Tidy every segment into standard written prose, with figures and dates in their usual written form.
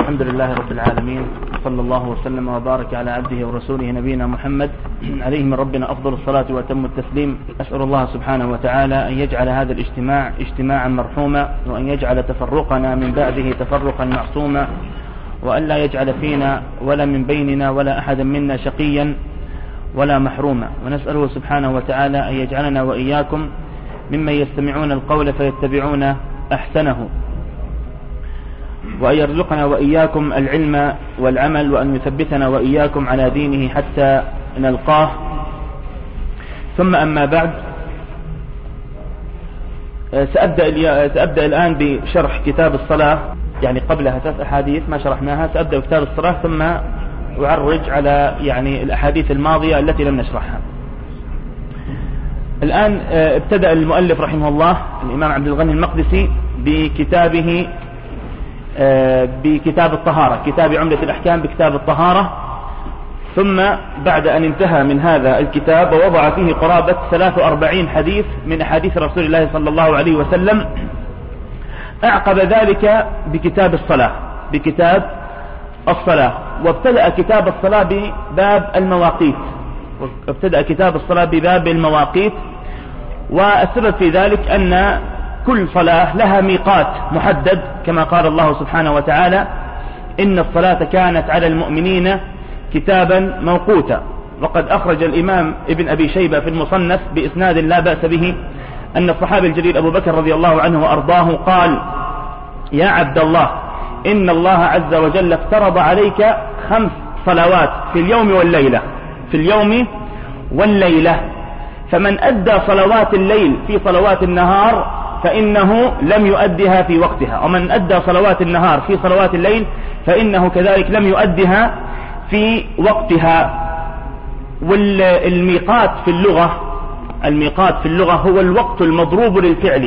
الحمد لله رب العالمين، صلى الله وسلم وبارك على عبده ورسوله نبينا محمد عليه من ربنا أفضل الصلاة وأتم التسليم. أسأل الله سبحانه وتعالى أن يجعل هذا الاجتماع اجتماعا مرحوما، وأن يجعل تفرقنا من بعده تفرقا معصوما، وأن لا يجعل فينا ولا من بيننا ولا أحدا منا شقيا ولا محروما. ونسأله سبحانه وتعالى أن يجعلنا وإياكم ممن يستمعون القول فيتبعون أحسنه، وأن يرزقنا وإياكم العلم والعمل، وأن يثبتنا وإياكم على دينه حتى نلقاه. ثم أما بعد، سأبدأ الآن بشرح كتاب الصلاة، يعني قبلها 3 أحاديث ما شرحناها. سأبدأ بكتاب الصلاة ثم أعرج على الأحاديث الماضية التي لم نشرحها. الآن ابتدأ المؤلف رحمه الله الإمام عبد الغني المقدسي بكتاب الطهارة، كتاب عمدة الأحكام بكتاب الطهارة. ثم بعد أن انتهى من هذا الكتاب ووضع فيه قرابة 43 حديث من أحاديث رسول الله صلى الله عليه وسلم، أعقب ذلك بكتاب الصلاة، وابتدأ كتاب الصلاة بباب المواقيت. والسبب في ذلك أن كل صلاة لها ميقات محدد، كما قال الله سبحانه وتعالى: إن الصلاة كانت على المؤمنين كتابا موقوتا. وقد أخرج الإمام ابن أبي شيبة في المصنف بإسناد لا بأس به أن الصحابي الجليل أبو بكر رضي الله عنه وأرضاه قال: يا عبد الله، إن الله عز وجل افترض عليك 5 صلوات في اليوم والليلة، فمن أدى صلوات الليل في صلوات النهار فإنه لم يؤدها في وقتها، ومن أدى صلوات النهار في صلوات الليل فإنه كذلك لم يؤدها في وقتها. والميقات في اللغة هو الوقت المضروب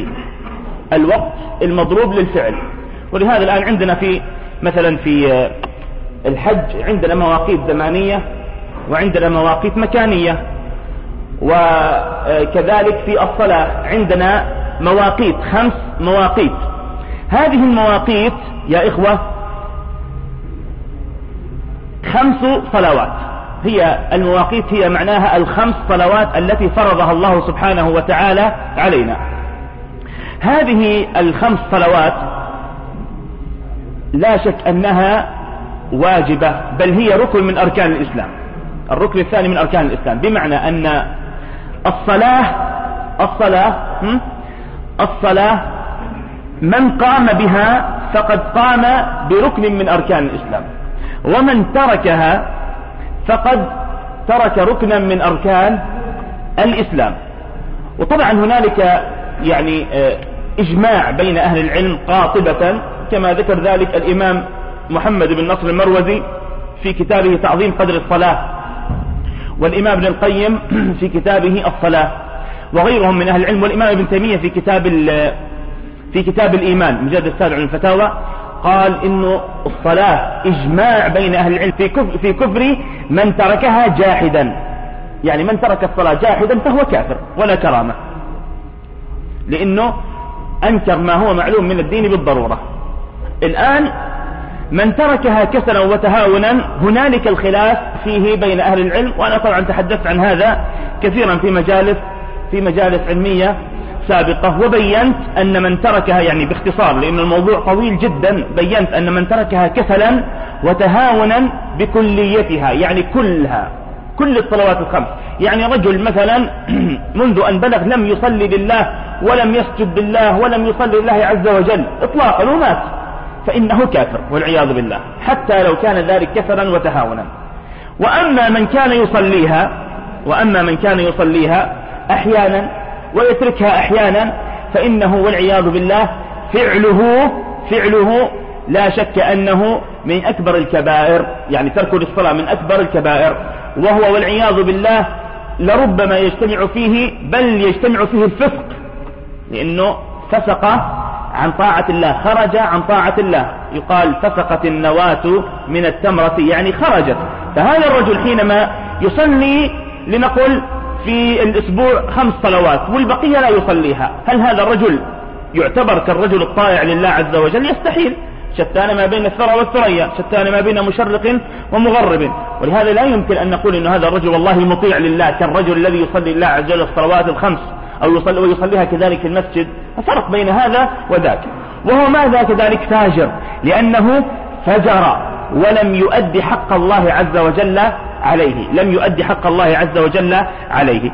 للفعل. ولهذا الآن عندنا مثلا في الحج عندنا مواقيت زمانية وعندنا مواقيت مكانية، وكذلك في الصلاة عندنا 5 مواقيت. هذه المواقيت يا إخوة 5 صلوات، هي المواقيت هي معناها 5 صلوات التي فرضها الله سبحانه وتعالى علينا. هذه 5 صلوات لا شك أنها واجبة، بل هي ركن من أركان الإسلام، الركن الثاني من أركان الإسلام، بمعنى أن الصلاة من قام بها فقد قام بركن من أركان الإسلام، ومن تركها فقد ترك ركنا من أركان الإسلام. وطبعا هنالك إجماع بين أهل العلم قاطبة، كما ذكر ذلك الإمام محمد بن نصر المروزي في كتابه تعظيم قدر الصلاة، والإمام ابن القيم في كتابه الصلاة، وغيرهم من أهل العلم، والإمام ابن تيمية في كتاب الإيمان مجلد السابع من الفتاوى قال إنه الصلاة إجماع بين أهل العلم في كفر من تركها جاحدا، يعني من ترك الصلاة جاحدا فهو كافر ولا كرامة، لأنه أنكر ما هو معلوم من الدين بالضرورة. الآن من تركها كسلا وتهاونا هنالك الخلاف فيه بين أهل العلم، وأنا طبعا تحدثت عن هذا كثيرا في مجالس علمية سابقة، وبينت أن من تركها باختصار، لأن الموضوع طويل جدا، بينت أن من تركها كسلا وتهاونا بكليتها، كل الصلوات 5، رجل مثلا منذ أن بلغ لم يصلي لله ولم يسجد لله ولم يصلي لله عز وجل إطلاقا ومات، فإنه كافر والعياذ بالله، حتى لو كان ذلك كسلا وتهاونا. وأما من كان يصليها أحيانا ويتركها أحيانا، فإنه والعياذ بالله فعله لا شك أنه من أكبر الكبائر، ترك للصلاة من أكبر الكبائر، وهو والعياذ بالله لربما يجتمع فيه الفسق، لأنه فسق عن طاعة الله، خرج عن طاعة الله، يقال فسقت النواة من التمرة، خرجت. فهذا الرجل حينما يصلي لنقل في الأسبوع 5 صلوات والبقية لا يصليها، هل هذا الرجل يعتبر كالرجل الطائع لله عز وجل؟ يستحيل. شتان ما بين الثرى والثريا، شتان ما بين مشرق ومغرب. ولهذا لا يمكن أن نقول إن هذا الرجل والله مطيع لله كالرجل الذي يصلي الله عز وجل الصلوات الخمس أو ويصليها كذلك في المسجد. فرق بين هذا وذاك. وهو ماذا كذلك فاجر، لأنه فجر ولم يؤدي حق الله عز وجل عليه، لم يؤدي حق الله عز وجل عليه،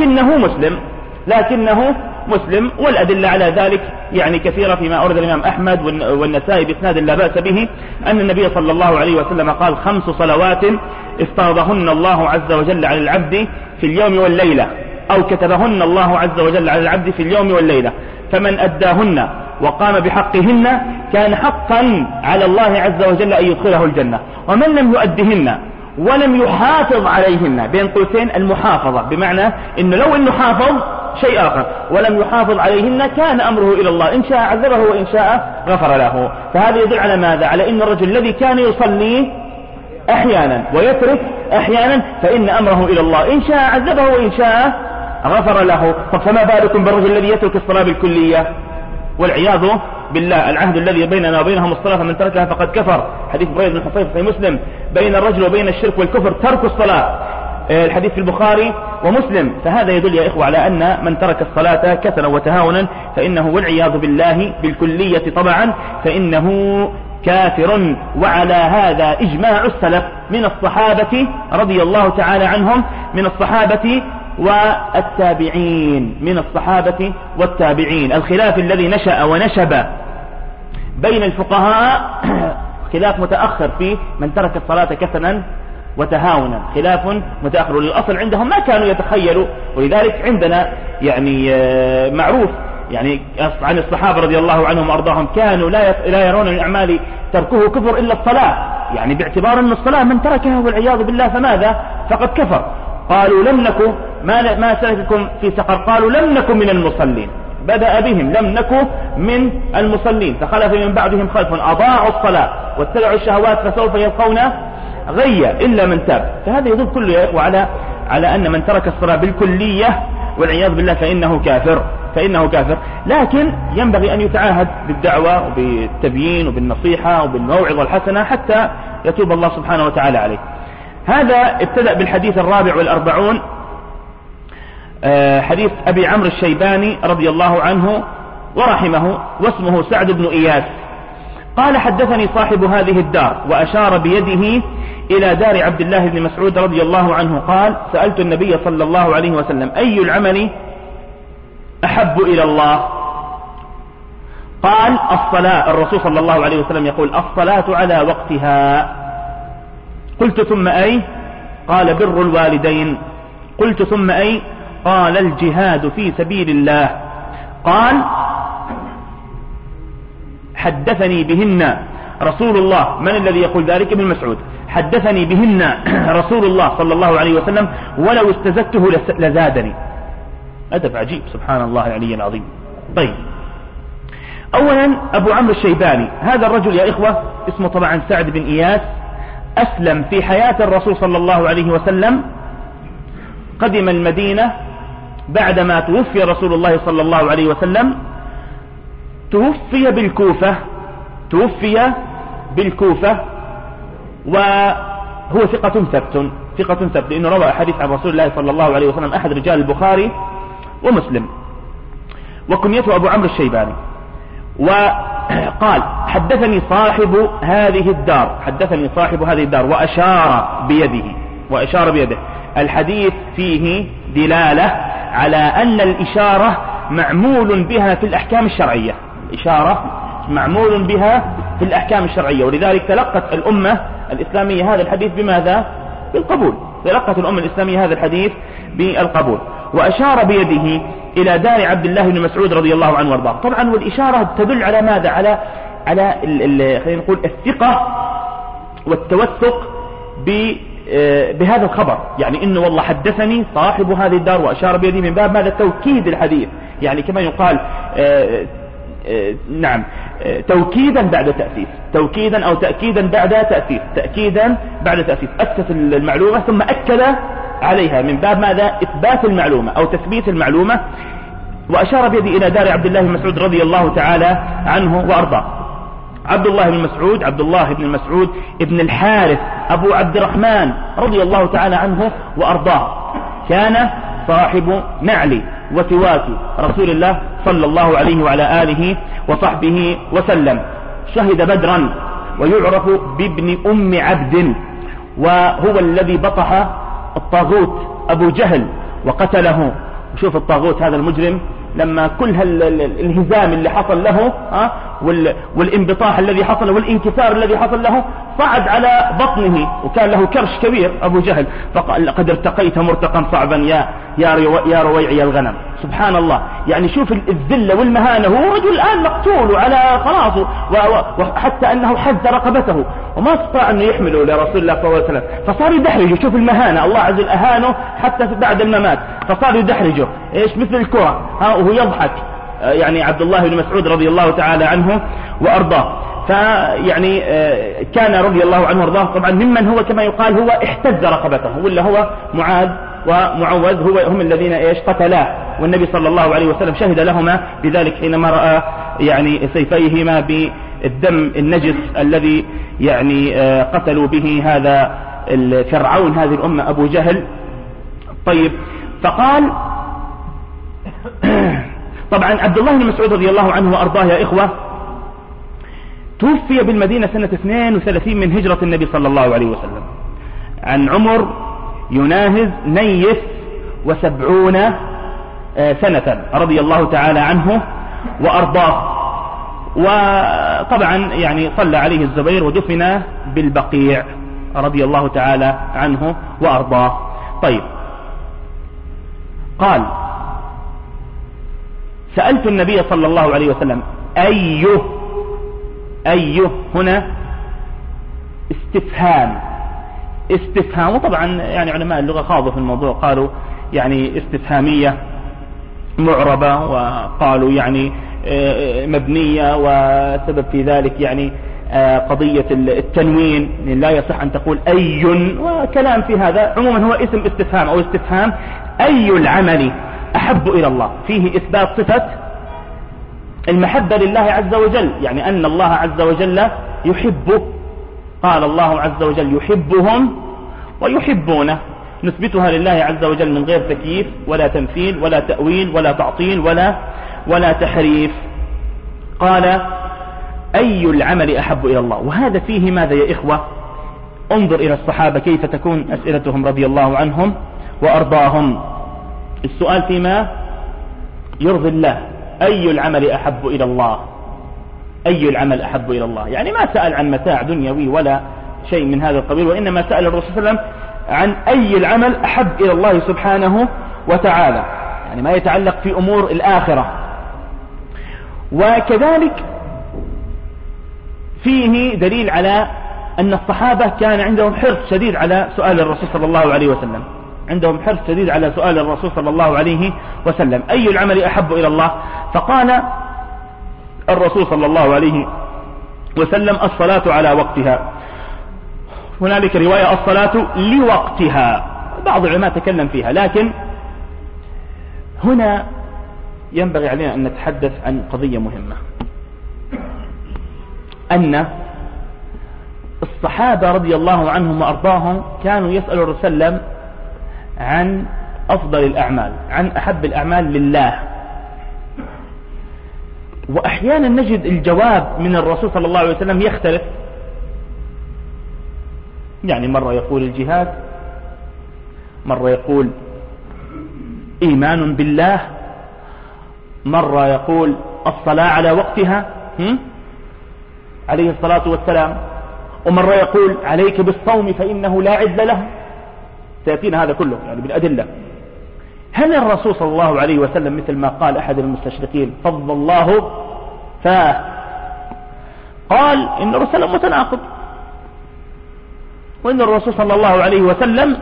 لكنه مسلم. والأدلة على ذلك يعني كثيرة فيما أورد الإمام أحمد والنسائي بإسناد لا بأس به أن النبي صلى الله عليه وسلم قال 5 صلوات افترضهن الله عز وجل على العبد في اليوم والليلة، أو كتبهن الله عز وجل على العبد في اليوم والليلة، فمن أداهن وقام بحقهن كان حقا على الله عز وجل أن يدخله الجنة. ومن لم يؤدهن ولم يحافظ عليهن، بين قوسين المحافظة بمعنى إنه لو إنه حافظ شيء آخر ولم يحافظ عليهن كان أمره إلى الله، إن شاء عذبه وإن شاء غفر له. فهذا يدل على ماذا؟ على إن الرجل الذي كان يصلي أحيانا ويترك أحيانا فإن أمره إلى الله، إن شاء عذبه وإن شاء غفر له. طب فما بالكم بالرجل الذي يترك الصلاة بالكلية والعياذ بالله؟ العهد الذي بيننا وبينهم الصلاة، فمن تركها فقد كفر. حديث بريدة بن حصير في مسلم: بين الرجل وبين الشرك والكفر ترك الصلاة. الحديث في البخاري ومسلم. فهذا يدل يا إخوة على أن من ترك الصلاة كسلا وتهاونا فإنه والعياذ بالله بالكلية طبعا فإنه كافر. وعلى هذا إجماع السلف من الصحابة رضي الله تعالى عنهم، من الصحابة والتابعين. الخلاف الذي نشأ ونشب بين الفقهاء خلاف متأخر في من ترك الصلاة كسلا وتهاونا، خلاف متأخر. للأصل عندهم ما كانوا يتخيلوا، ولذلك عندنا يعني معروف يعني عن الصحابة رضي الله عنهم وأرضاهم كانوا لا يرون الأعمال تركه كفر إلا الصلاة، يعني باعتبار أن الصلاة من تركها والعياذ بالله فماذا؟ فقد كفر. قالوا لم نكن ما سلككم في سقر؟ قالوا لم نكن من المصلين. بدأ بهم لم نكن من المصلين، فخلف من بعدهم خلف أضاعوا الصلاة واتبعوا الشهوات فسوف يلقون غيا إلا من تاب. فهذا يدل كله يا إخوة على أن من ترك الصلاة بالكلية والعياذ بالله فإنه كافر. لكن ينبغي أن يتعاهد بالدعوة وبالتبيين وبالنصيحة وبالموعظة الحسنة حتى يتوب الله سبحانه وتعالى عليه. هذا ابتدأ بالحديث 44 حديث أبي عمرو الشيباني رضي الله عنه ورحمه، واسمه سعد بن إياس. قال: حدثني صاحب هذه الدار، وأشار بيده إلى دار عبد الله بن مسعود رضي الله عنه. قال: سألت النبي صلى الله عليه وسلم: أي العمل أحب إلى الله؟ قال: الصلاة. الرسول صلى الله عليه وسلم يقول: الصلاة على وقتها. قلت: ثم أي؟ قال: بر الوالدين. قلت: ثم أي؟ قال: الجهاد في سبيل الله. قال: حدثني بهن رسول الله. من الذي يقول ذلك؟ ابن مسعود. حدثني بهن رسول الله صلى الله عليه وسلم ولو استزدته لزادني. أدب عجيب، سبحان الله العلي العظيم. طيب، أولا أبو عمرو الشيباني، هذا الرجل يا إخوة اسمه طبعا سعد بن إياس، أسلم في حياة الرسول صلى الله عليه وسلم، قدم المدينة بعدما توفي رسول الله صلى الله عليه وسلم، توفي بالكوفة، وهو ثقة ثبت لأنه روى حديث عن رسول الله صلى الله عليه وسلم أحد رجال البخاري ومسلم، وكنيته أبو عمرو الشيباني. وقال: حدثني صاحب هذه الدار وأشار بيده. الحديث فيه دلالة على أن الإشارة معمول بها في الأحكام الشرعية، ولذلك تلقت الأمة الإسلامية هذا الحديث بماذا؟ بالقبول. وأشار بيده إلى دار عبد الله بن مسعود رضي الله عنه وارضاه. طبعا والإشارة تدل على ماذا؟ على خلينا نقول الثقة والتوثق بهذا الخبر، يعني إنه والله حدثني صاحب هذه الدار وأشار بيده، من باب ماذا؟ توكيد الحديث، يعني كما يقال نعم توكيدا بعد تأسيس، توكيدا أو تأكيدا بعد تأسيس، أسس المعلومة ثم أكد عليها، من باب ماذا؟ إثبات المعلومة أو تثبيت المعلومة. وأشار بيده إلى دار عبد الله بن مسعود رضي الله تعالى عنه وأرضاه. عبد الله بن مسعود ابن الحارث أبو عبد الرحمن رضي الله تعالى عنه وأرضاه، كان صاحب نعل وسواك رسول الله صلى الله عليه وعلى آله وصحبه وسلم. شهد بدرا ويعرف بابن أم عبد، وهو الذي بطح الطاغوت أبو جهل وقتله. وشوف الطاغوت هذا المجرم لما كل الانهزام اللي حصل له والانبطاح الذي حصل والانكسار الذي حصل له، صعد على بطنه وكان له كرش كبير أبو جهل، فقال لقد ارتقيت مرتقا صعبا يا رويعي الغنم. سبحان الله، يعني شوف الذلة والمهانة، هو رجل الآن مقتول وعلى خلاص، وحتى أنه حز رقبته وما استطاع أنه يحمله لرسول الله صلى الله عليه وسلم، فصار يدحرجه. شوف المهانة، الله عز وجل أهانه حتى بعد الممات، فصار يدحرجه إيش مثل الكرة وهو يضحك، يعني عبد الله بن مسعود رضي الله تعالى عنه وأرضاه. فيعني كان رضي الله عنه وارضاه طبعا ممن هو كما يقال هو احتز رقبته، ولا هو معاذ ومعوذ هم الذين ايش قتلاه، والنبي صلى الله عليه وسلم شهد لهما بذلك حينما رأى يعني سيفيهما بالدم النجس الذي يعني قتلوا به هذا فرعون هذه الأمة أبو جهل. طيب، فقال طبعا عبد الله بن مسعود رضي الله عنه وأرضاه يا إخوة توفي بالمدينة سنة 32 من هجرة النبي صلى الله عليه وسلم، عن عمر يناهز 72 سنة رضي الله تعالى عنه وأرضاه. وطبعا يعني صلى عليه الزبير ودفن بالبقيع رضي الله تعالى عنه وأرضاه. طيب، قال سألت النبي صلى الله عليه وسلم أيه هنا استفهام، وطبعا يعني علماء اللغة خاضوا في الموضوع، قالوا يعني استفهامية معربة، وقالوا يعني مبنية، وسبب في ذلك يعني قضية التنوين، لا يصح أن تقول أي، وكلام في هذا. عموما هو اسم استفهام أو استفهام. أي العمل أحب إلى الله، فيه إثبات صفة المحبة لله عز وجل، يعني أن الله عز وجل يحبه. قال الله عز وجل يحبهم ويحبونه، نثبتها لله عز وجل من غير تكييف ولا تمثيل ولا تأويل ولا تعطيل ولا تحريف. قال أي العمل أحب إلى الله، وهذا فيه ماذا يا إخوة؟ انظر إلى الصحابة كيف تكون أسئلتهم رضي الله عنهم وأرضاهم. السؤال فيما يرضي الله، أي العمل أحب إلى الله، أي العمل أحب إلى الله، يعني ما سأل عن متاع دنيوي ولا شيء من هذا القبيل، وإنما سأل الرسول صلى الله عليه وسلم عن أي العمل أحب إلى الله سبحانه وتعالى، يعني ما يتعلق في أمور الآخرة. وكذلك فيه دليل على أن الصحابة كان عندهم حرص شديد على سؤال الرسول صلى الله عليه وسلم، عندهم حرص شديد على سؤال الرسول صلى الله عليه وسلم أي العمل أحب إلى الله. فقال الرسول صلى الله عليه وسلم الصلاة على وقتها. هنالك رواية الصلاة لوقتها، بعض العلماء تكلم فيها، لكن هنا ينبغي علينا أن نتحدث عن قضية مهمة، أن الصحابة رضي الله عنهم وأرضاهم كانوا يسألوا الرسول صلى الله عليه وسلم عن أفضل الأعمال، عن أحب الأعمال لله. وأحيانا نجد الجواب من الرسول صلى الله عليه وسلم يختلف، يعني مرة يقول الجهاد، مرة يقول إيمان بالله، مرة يقول الصلاة على وقتها عليه الصلاة والسلام، ومرة يقول عليك بالصوم فإنه لا عدل له. سيأتينا هذا كله يعني بالأدلة. هل الرسول صلى الله عليه وسلم مثل ما قال أحد المستشرقين فضل الله قال إن الرسول متناقض، وإن الرسول صلى الله عليه وسلم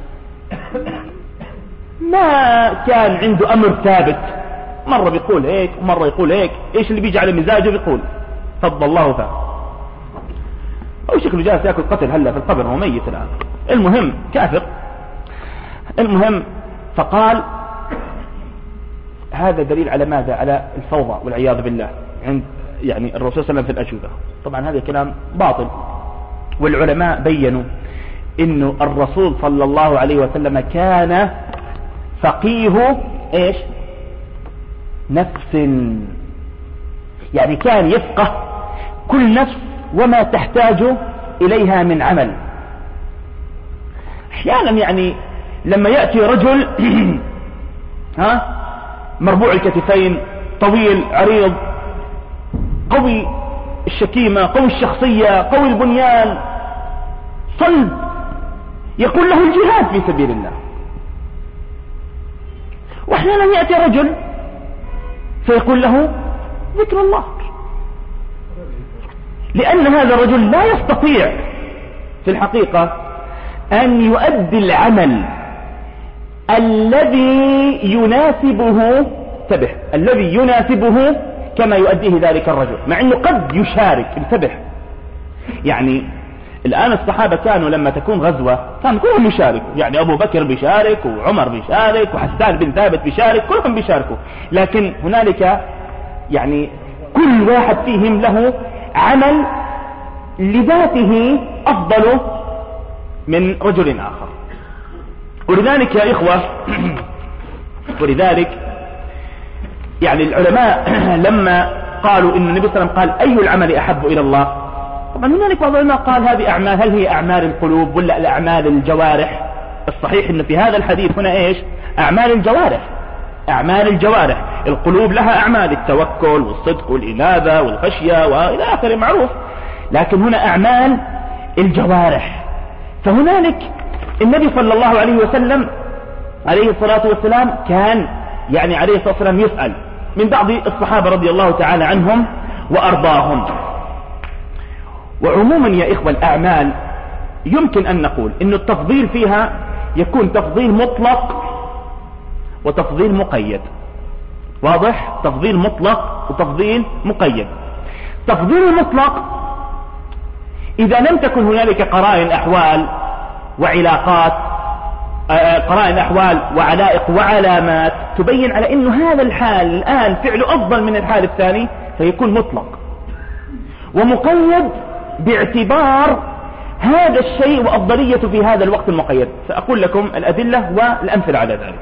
ما كان عنده أمر ثابت، مرة بيقول هيك ومرة يقول هيك، إيش اللي بيجي على مزاجه بيقول فضل الله أو شكله جالس يأكل قتل هلا في القبر، هو ميت الآن، المهم كافر. المهم فقال هذا دليل على ماذا؟ على الفوضى والعياذ بالله عند يعني الرسول صلى الله عليه وسلم في الأجوبة. طبعا هذا كلام باطل، والعلماء بيّنوا إنه الرسول صلى الله عليه وسلم كان فقيه إيش؟ نفس، يعني كان يفقه كل نفس وما تحتاج إليها من عمل. أحيانا يعني لما يأتي رجل مربوع الكتفين، طويل عريض، قوي الشكيمة، قوي الشخصية، قوي البنيان، صلب، يقول له الجهاد في سبيل الله. واحيانا يأتي رجل فيقول له ذكر الله، لأن هذا الرجل لا يستطيع في الحقيقة أن يؤدي العمل الذي يناسبه، انتبه، الذي يناسبه كما يؤديه ذلك الرجل، مع أنه قد يشارك. انتبه، يعني الآن الصحابة كانوا لما تكون غزوة كانوا كلهم يشاركوا، يعني أبو بكر بيشارك، وعمر بيشارك، وحسان بن ثابت بيشارك، كلهم بيشاركوا، لكن هنالك يعني كل واحد فيهم له عمل لذاته أفضل من رجل آخر. ولذلك يا إخوة، ولذلك يعني العلماء لما قالوا إن النبي صلى الله عليه وسلم قال أي العمل أحب إلى الله، طبعا هنالك بعض العلماء قال هذه أعمال، هل هي أعمال القلوب ولا الأعمال الجوارح؟ الصحيح إن في هذا الحديث هنا إيش؟ أعمال الجوارح، أعمال الجوارح. القلوب لها أعمال، التوكل والصدق والإنابة والخشية وإلى آخره معروف، لكن هنا أعمال الجوارح. فهنالك النبي صلى الله عليه وسلم عليه الصلاة والسلام كان يعني عليه الصلاة والسلام يسأل من بعض الصحابة رضي الله تعالى عنهم وأرضاهم. وعموما يا إخوة الأعمال يمكن أن نقول إن التفضيل فيها يكون تفضيل مطلق وتفضيل مقيد. واضح؟ تفضيل مطلق وتفضيل مقيد. تفضيل المطلق إذا لم تكن هنالك قرائن أحوال وعلاقات، قرائن أحوال وعلائق وعلامات تبين على إنه هذا الحال الآن فعله أفضل من الحال الثاني، فيكون مطلق. ومقيد باعتبار هذا الشيء وأفضليته في هذا الوقت المقيد. سأقول لكم الأدلة والأمثلة على ذلك.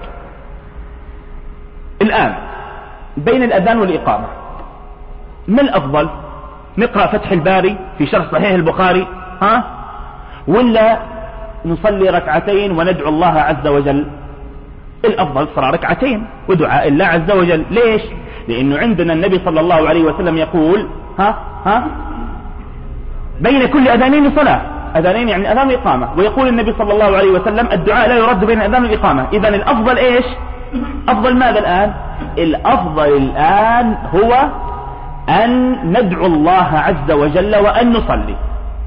الآن بين الأذان والإقامة ما الأفضل؟ نقرأ فتح الباري في شرح صحيح البخاري ولا نصلي ركعتين وندعو الله عز وجل؟ الأفضل صلاة ركعتين ودعاء الله عز وجل. ليش؟ لأنه عندنا النبي صلى الله عليه وسلم يقول بين كل أذانين صلاة، أذانين يعني أذان الإقامة، ويقول النبي صلى الله عليه وسلم الدعاء لا يرد بين أذان الإقامة. إذن الأفضل إيش؟ أفضل ماذا الآن؟ الأفضل الآن هو أن ندعو الله عز وجل وأن نصلي.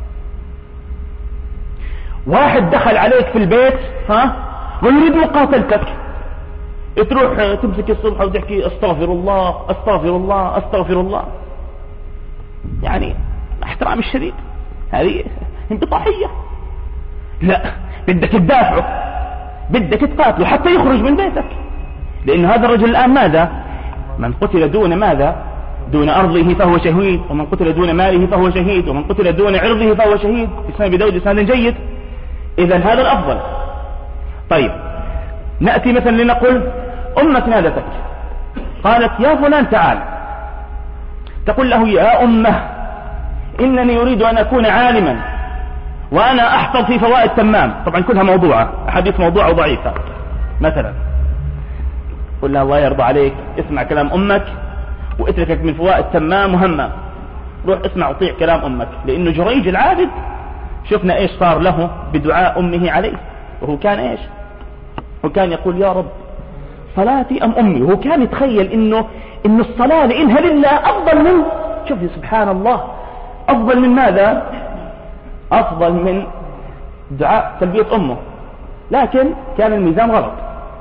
واحد دخل عليك في البيت ويريد مقاتلتك، تروح تمسك الصبح وتحكي استغفر الله استغفر الله استغفر الله، يعني احترام الشديد هذه انبطاحية. لا، بدك تدافعه، بدك تقاتله حتى يخرج من بيتك، لأن هذا الرجل الآن ماذا؟ من قتل دون ماذا؟ دون أرضه فهو شهيد، ومن قتل دون ماله فهو شهيد، ومن قتل دون عرضه فهو شهيد. إسناد بداود إسناد جيد. إذن هذا الأفضل. طيب نأتي مثلا لنقول أمك نادتك قالت يا فلان تعال، تقول له يا أمه إنني أريد أن أكون عالما وأنا أحفظ في فوائد تمام. طبعا كلها موضوعة، أحاديث موضوعة وضعيفة. مثلا قل لها الله يرضى عليك اسمع كلام أمك واتركك من فوائد تمام وهمة، روح اسمع وطيع كلام أمك. لأنه جريج العابد شفنا إيش صار له بدعاء أمه عليه، وهو كان إيش؟ هو كان يقول يا رب صلاتي أم أمي. وهو كان يتخيل إنه الصلاة لإنها لله أفضل من، شوف سبحان الله، أفضل من ماذا؟ أفضل من دعاء تلبية أمه، لكن كان الميزان غلط.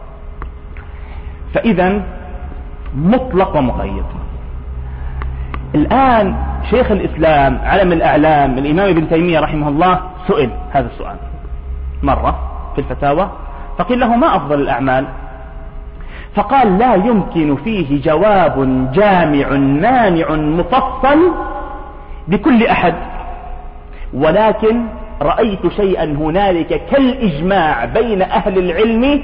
فإذا مطلق ومقيد. الآن شيخ الإسلام علم الأعلام الإمام ابن تيمية رحمه الله سئل هذا السؤال مرة في الفتاوى، فقيل له ما أفضل الأعمال؟ فقال لا يمكن فيه جواب جامع مانع مفصل بكل أحد، ولكن رأيت شيئا هنالك كالإجماع بين أهل العلم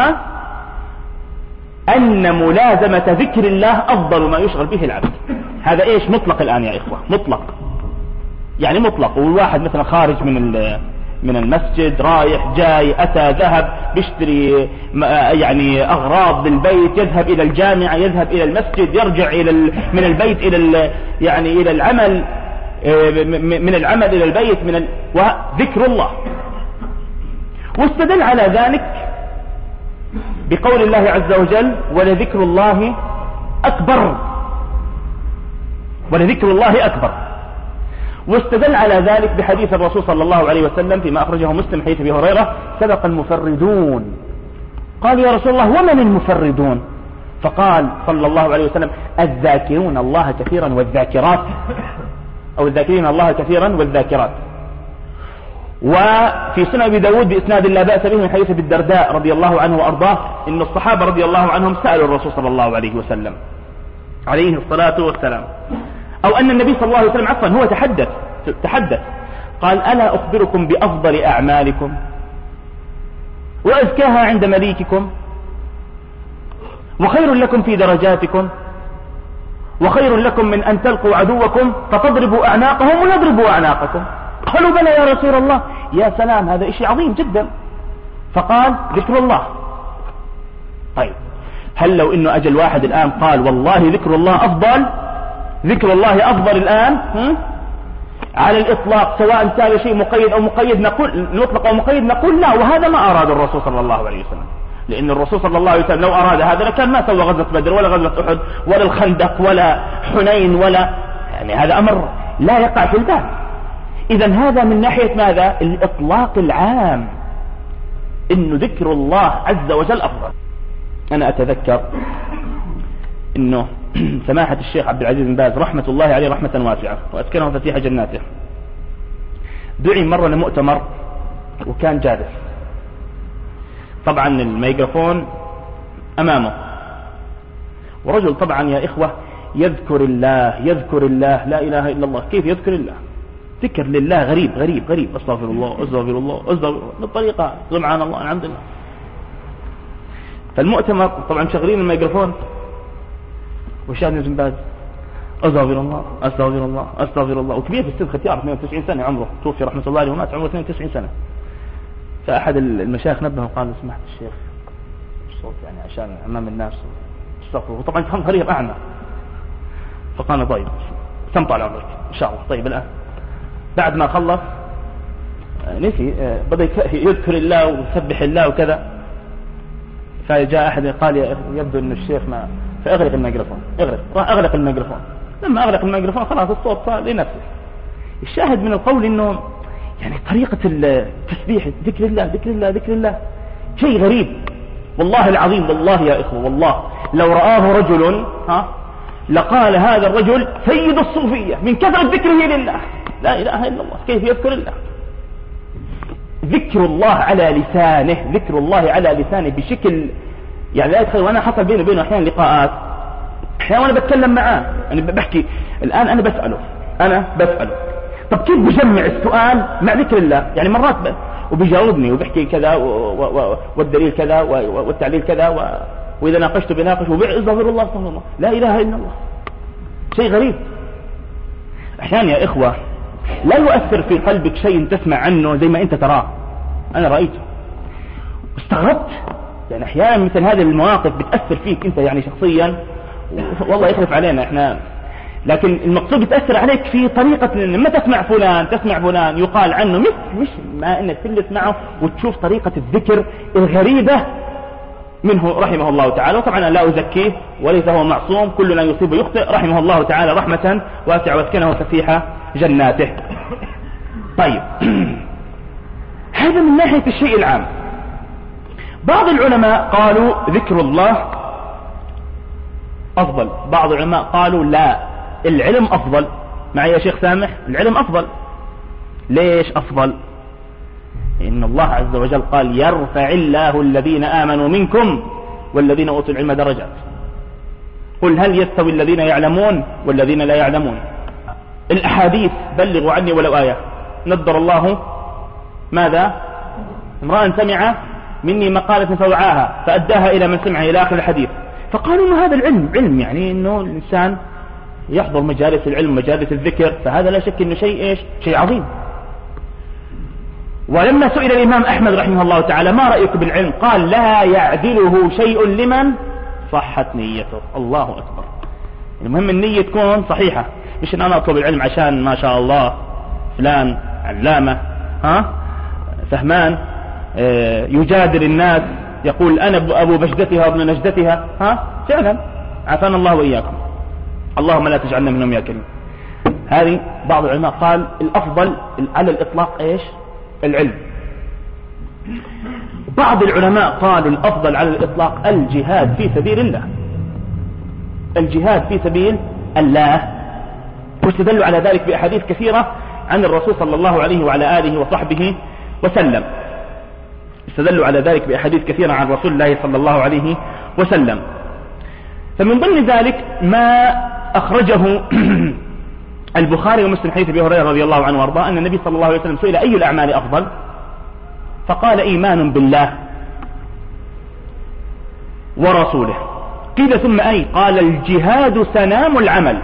أن ملازمة ذكر الله أفضل ما يشغل به العبد. هذا إيش مطلق الآن يا إخوة، مطلق يعني مطلق. والواحد مثلا خارج من المسجد رايح جاي أتى ذهب بيشتري يعني أغراض للبيت، يذهب إلى الجامعة، يذهب إلى المسجد، يرجع من البيت إلى العمل، من العمل إلى البيت، وذكر الله. واستدل على ذلك بقول الله عز وجل ولذكر الله أكبر، ولذكر الله أكبر. واستدل على ذلك بحديث الرسول صلى الله عليه وسلم فيما أخرجه مسلم حديث أبي هريرة سبق المفردون. قال يا رسول الله ومن المفردون؟ فقال صلى الله عليه وسلم الذاكرون الله كثيرا والذاكرات، أو الذاكرين الله كثيرا والذاكرات. وفي سنن أبي داود بإسناد لا بأس به من حديث أبي الدرداء رضي الله عنه وأرضاه إن الصحابة رضي الله عنهم سألوا الرسول صلى الله عليه وسلم عليه الصلاة والسلام، أو أن النبي صلى الله عليه وسلم عفوا هو تحدث قال ألا أخبركم بأفضل أعمالكم وأزكاها عند مليككم وخير لكم في درجاتكم وخير لكم من أن تلقوا عدوكم فتضربوا أعناقهم ويضربوا أعناقكم؟ قالوا بلى يا رسول الله. يا سلام، هذا إشي عظيم جدا. فقال ذكر الله. طيب هل لو إنه أجل واحد الآن قال والله ذكر الله أفضل، ذكر الله أفضل الآن على الإطلاق سواء كان شيء مقيد أو مقيد نقول نطلق أو مقيد نقول لا، وهذا ما أراد الرسول صلى الله عليه وسلم. لأن الرسول صلى الله عليه وسلم لو أراد هذا لكان ما سوى غزوة بدر ولا غزوة أحد ولا الخندق ولا حنين ولا، يعني هذا أمر لا يقع في البال. إذن هذا من ناحية ماذا؟ الإطلاق العام إنه ذكر الله عز وجل أفضل. أنا أتذكر إنه سماحة الشيخ عبد العزيز بن باز رحمة الله عليه رحمة واسعة وأسكنه فسيح جناته دعي مرة لمؤتمر وكان جالس، طبعا الميكروفون أمامه، ورجل طبعا يا إخوة يذكر الله لا إله إلا الله. كيف يذكر الله؟ ذكر لله غريب أستغفر الله بالطريقة سبحان الله الحمد لله. فالمؤتمر طبعا مشغلين الميكروفون وشاهد بن باز أستغفر الله وكبير في السن ختيار 92 سنة عمره، توفي رحمة الله عليه ومات عمره 92 سنة. فأحد المشايخ نبهه وقال سمحت الشيخ الصوت يعني عشان أمام الناس استغفر، وطبعا فهم غريب أعمى. فقال طيب كم طال عمرك إن شاء الله. طيب الآن بعد ما خلص نسي بدأ يذكر الله ويسبح الله وكذا، فجاء أحد قال يبدو أن الشيخ ما، فأغلق الميكروفون. راح أغلق الميكروفون. لما أغلق الميكروفون خلاص الصوت صار لنفسه. الشاهد من القول إنه يعني طريقة التسبيح ذكر الله شيء غريب والله العظيم. والله يا إخوة والله لو رآه رجل لقال هذا الرجل سيد الصوفية من كثرة ذكره لله. لا إله إلا الله. كيف يذكر الله؟ ذكر الله على لسانه بشكل يعني لا يتخيل. وأنا حصل بيني وبينه أحيانا لقاءات، أحيانا وأنا بتكلم معاه يعني بحكي الآن أنا بسأله طب كيف بجمع السؤال مع ذكر الله؟ يعني مرات وبيجاوبني وبيحكي كذا والدليل كذا والتعليل كذا وإذا ناقشته بناقش استغفر الله لا إله إلا الله. شيء غريب. أحيانا يا إخوة لا يؤثر في قلبك شيء تسمع عنه زي ما أنت تراه. أنا رأيته استغربت يعني أحيانا مثل هذه المواقف بتأثر فيك أنت يعني شخصيا، والله يخلف علينا إحنا، لكن المقصود بتأثر عليك في طريقة لما تسمع فلان يقال عنه مش ما إنك تجلس معه وتشوف طريقة الذكر الغريبة منه رحمه الله تعالى. وطبعا أنا لا أزكيه وليس هو معصوم، كلنا يصيب ويخطئ رحمه الله تعالى رحمة واسعة واسكنه فسيح جناته. طيب هذا من ناحية الشيء العام. بعض العلماء قالوا ذكر الله أفضل، بعض العلماء قالوا لا العلم أفضل. معي يا شيخ سامح؟ العلم أفضل. ليش أفضل؟ إن الله عز وجل قال يرفع الله الذين آمنوا منكم والذين أوتوا العلم درجات. قل هل يستوي الذين يعلمون والذين لا يعلمون. الأحاديث بلغوا عني ولو آية. نضر الله ماذا؟ امرأ سمع مني مقالة فوعاها فأداها إلى من سمعها إلى آخر الحديث. فقالوا إنه هذا العلم علم، يعني إنه الإنسان يحضر مجالس العلم مجالس الذكر، فهذا لا شك إنه شيء عظيم. ولما سئل الإمام أحمد رحمه الله تعالى ما رأيك بالعلم؟ قال لا يعدله شيء لمن صحت نيته. الله أكبر. المهم النية تكون صحيحة، مش إن أنا أطلب العلم عشان ما شاء الله فلان علامة فهمان يجادل الناس يقول أنا أبو بجدتها وابن نجدتها. فعلا عافانا الله وإياكم، اللهم لا تجعلنا منهم يا كريم. هذه بعض العلماء قال الأفضل على الإطلاق إيش؟ العلم. بعض العلماء قال الأفضل على الإطلاق الجهاد في سبيل الله، الجهاد في سبيل الله. واستدلوا على ذلك بأحاديث كثيرة عن الرسول صلى الله عليه وعلى آله وصحبه وسلم. استدلوا على ذلك بأحاديث كثيرة عن رسول الله صلى الله عليه وسلم. فمن ضمن ذلك ما أخرجه البخاري ومسلم حديث أبي هريرة رضي الله عنه وارضاه أن النبي صلى الله عليه وسلم سئل أي الأعمال أفضل؟ فقال إيمان بالله ورسوله. قيل ثم أي؟ قال الجهاد سنام العمل،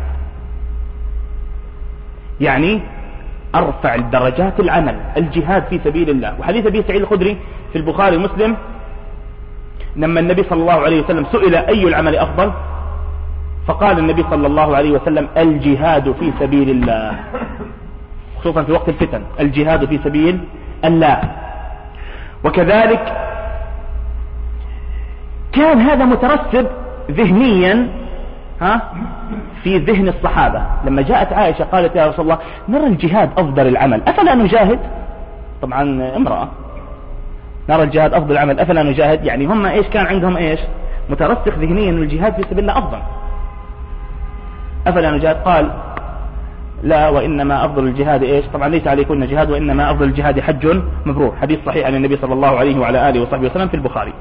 يعني أرفع الدرجات العمل، الجهاد في سبيل الله. وحديث أبي سعيد الخدري في البخاري ومسلم لما النبي صلى الله عليه وسلم سئل أي العمل أفضل فقال النبي صلى الله عليه وسلم الجهاد في سبيل الله، خصوصا في وقت الفتن، الجهاد في سبيل الله. وكذلك كان هذا مترسب ذهنيا في ذهن الصحابة. لما جاءت عائشة قالت يا رسول الله نرى الجهاد أفضل العمل أفلا نجاهد؟ طبعا امرأة، نرى الجهاد أفضل العمل أفلا نجاهد، يعني هم إيش كان عندهم إيش مترسخ ذهنيا أن الجهاد في سبيل الله أفضل، أفلا نجاهد؟ قال لا، وإنما أفضل الجهاد إيش؟ طبعا ليس عليكن جهاد وإنما أفضل الجهاد حج مبرور، حديث صحيح عن النبي صلى الله عليه وعلى آله وصحبه وسلم في البخاري.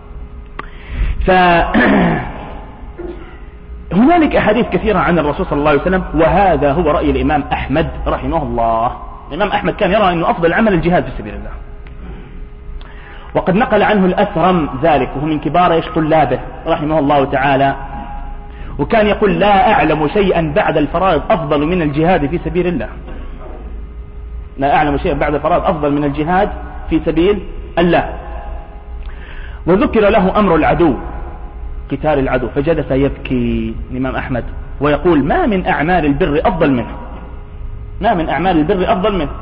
هنالك أحاديث كثيرة عن الرسول صلى الله عليه وسلم، وهذا هو رأي الإمام أحمد رحمه الله. الإمام أحمد كان يرى أنه أفضل عمل الجهاد في سبيل الله، وقد نقل عنه الأثرم ذلك وهو من كبار طلابه رحمه الله تعالى، وكان يقول لا أعلم شيئا بعد الفرائض أفضل من الجهاد في سبيل الله، لا أعلم شيئا بعد الفرائض أفضل من الجهاد في سبيل الله. وذكر له أمر العدو، قتال العدو، فجلس يبكي الإمام أحمد ويقول ما من أعمال البر أفضل منه، ما من أعمال البر أفضل منه.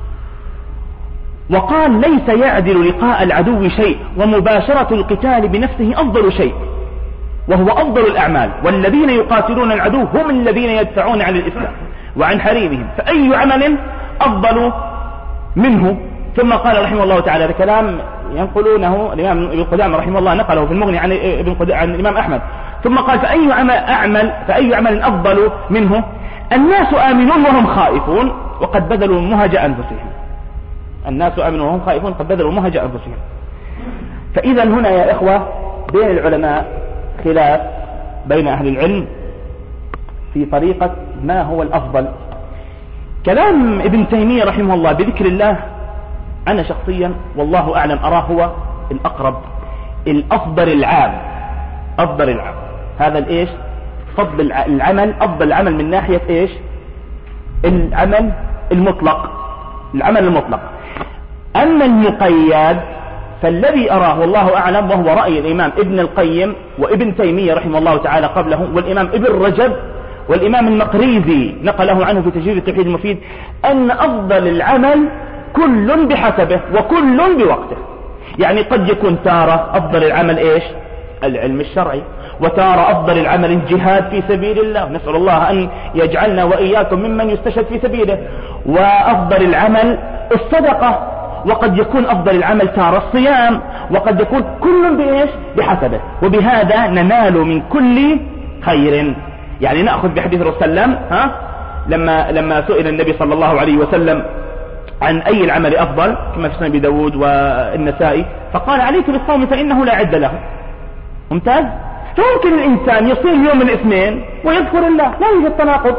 وقال ليس يعدل لقاء العدو شيء ومباشرة القتال بنفسه أفضل شيء وهو أفضل الأعمال، والذين يقاتلون العدو هم الذين يدفعون عن الإسلام وعن حريمهم، فأي عمل أفضل منه؟ ثم قال رحمه الله تعالى، هذا كلام ينقلونه الإمام ابن قدامة رحمه الله نقله في المغني عن الإمام أحمد. ثم قال فأي عمل أفضل منه؟ الناس آمنون وهم خائفون وقد بذلوا مهج أنفسهم، الناس آمنون وهم خائفون قد بذلوا مهج أنفسهم. فإذا هنا يا إخوة بين العلماء خلاف بين أهل العلم في طريقة ما هو الأفضل. كلام ابن تيمية رحمه الله بذكر الله أنا شخصيا والله أعلم أراه هو الأقرب، الأفضل العام، أفضل العام. هذا الإيش؟ فضل العمل، أفضل العمل من ناحية إيش؟ العمل المطلق، العمل المطلق. أما المقيد فالذي أراه والله أعلم وهو رأي الإمام ابن القيم وابن تيمية رحمه الله تعالى قبله والإمام ابن رجب والإمام المقريزي نقله عنه في تجريد التوحيد المفيد، أن أفضل العمل كل بحسبه وكل بوقته. يعني قد يكون تارة أفضل العمل إيش؟ العلم الشرعي، وتارة أفضل العمل الجهاد في سبيل الله، نسأل الله أن يجعلنا وإياكم ممن يستشهد في سبيله، وأفضل العمل الصدقة، وقد يكون أفضل العمل تارة الصيام، وقد يكون كل بإيش؟ بحسبه. وبهذا ننال من كل خير. يعني نأخذ بحديث الرسول صلى الله عليه وسلم لما سئل النبي صلى الله عليه وسلم عن أي العمل أفضل كما في سنن أبي داود والنسائي، فقال عليك بالصوم فإنه لا عد له، ممتاز. فممكن الإنسان يصوم يوم الاثنين ويذكر الله، لا يوجد تناقض.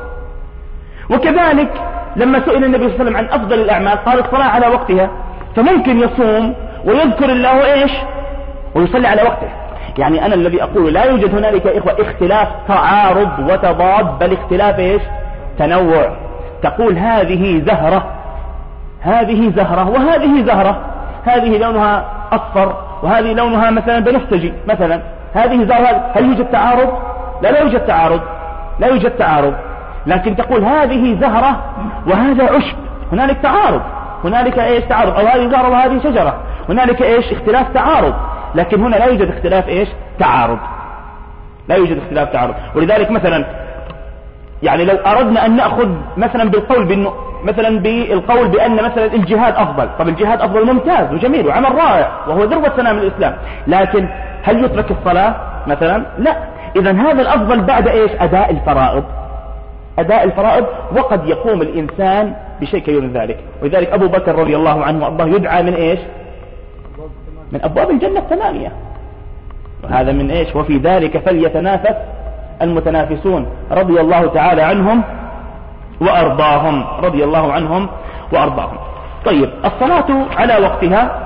وكذلك لما سئل النبي صلى الله عليه وسلم عن أفضل الأعمال قال الصلاة على وقتها، فممكن يصوم ويذكر الله وإيش ويصلي على وقته. يعني أنا الذي أقول لا يوجد هنالك إخوة اختلاف تعارض وتضاد، بل اختلاف إيش تنوع. تقول هذه زهرة، هذه زهرة وهذه زهرة، هذه لونها أصفر وهذه لونها مثلا بنفسجي مثلا، هذه زهرة، هل يوجد تعارض؟ لا يوجد تعارض، لا يوجد تعارض. لكن تقول هذه زهرة وهذا عشب، هنالك تعارض، هنالك ايش تعارض، او هذه زهرة وهذه شجرة، هنالك ايش اختلاف تعارض. لكن هنا لا يوجد اختلاف ايش تعارض، لا يوجد اختلاف تعارض. ولذلك مثلا يعني لو اردنا ان نأخذ مثلا بالقول بان مثلا الجهاد افضل، طب الجهاد افضل ممتاز وجميل وعمل رائع وهو ذروة سنام الاسلام، لكن هل يترك الصلاة مثلا؟ لا. اذا هذا الافضل بعد ايش اداء الفرائض، أداء الفرائض، وقد يقوم الإنسان بشيء كيون ذلك. ولذلك أبو بكر رضي الله عنه وأرضاه يدعى من إيش؟ من أبواب الجنة 8. وهذا من إيش؟ وفي ذلك فليتنافس المتنافسون، رضي الله تعالى عنهم وأرضاهم، رضي الله عنهم وأرضاهم. طيب الصلاة على وقتها،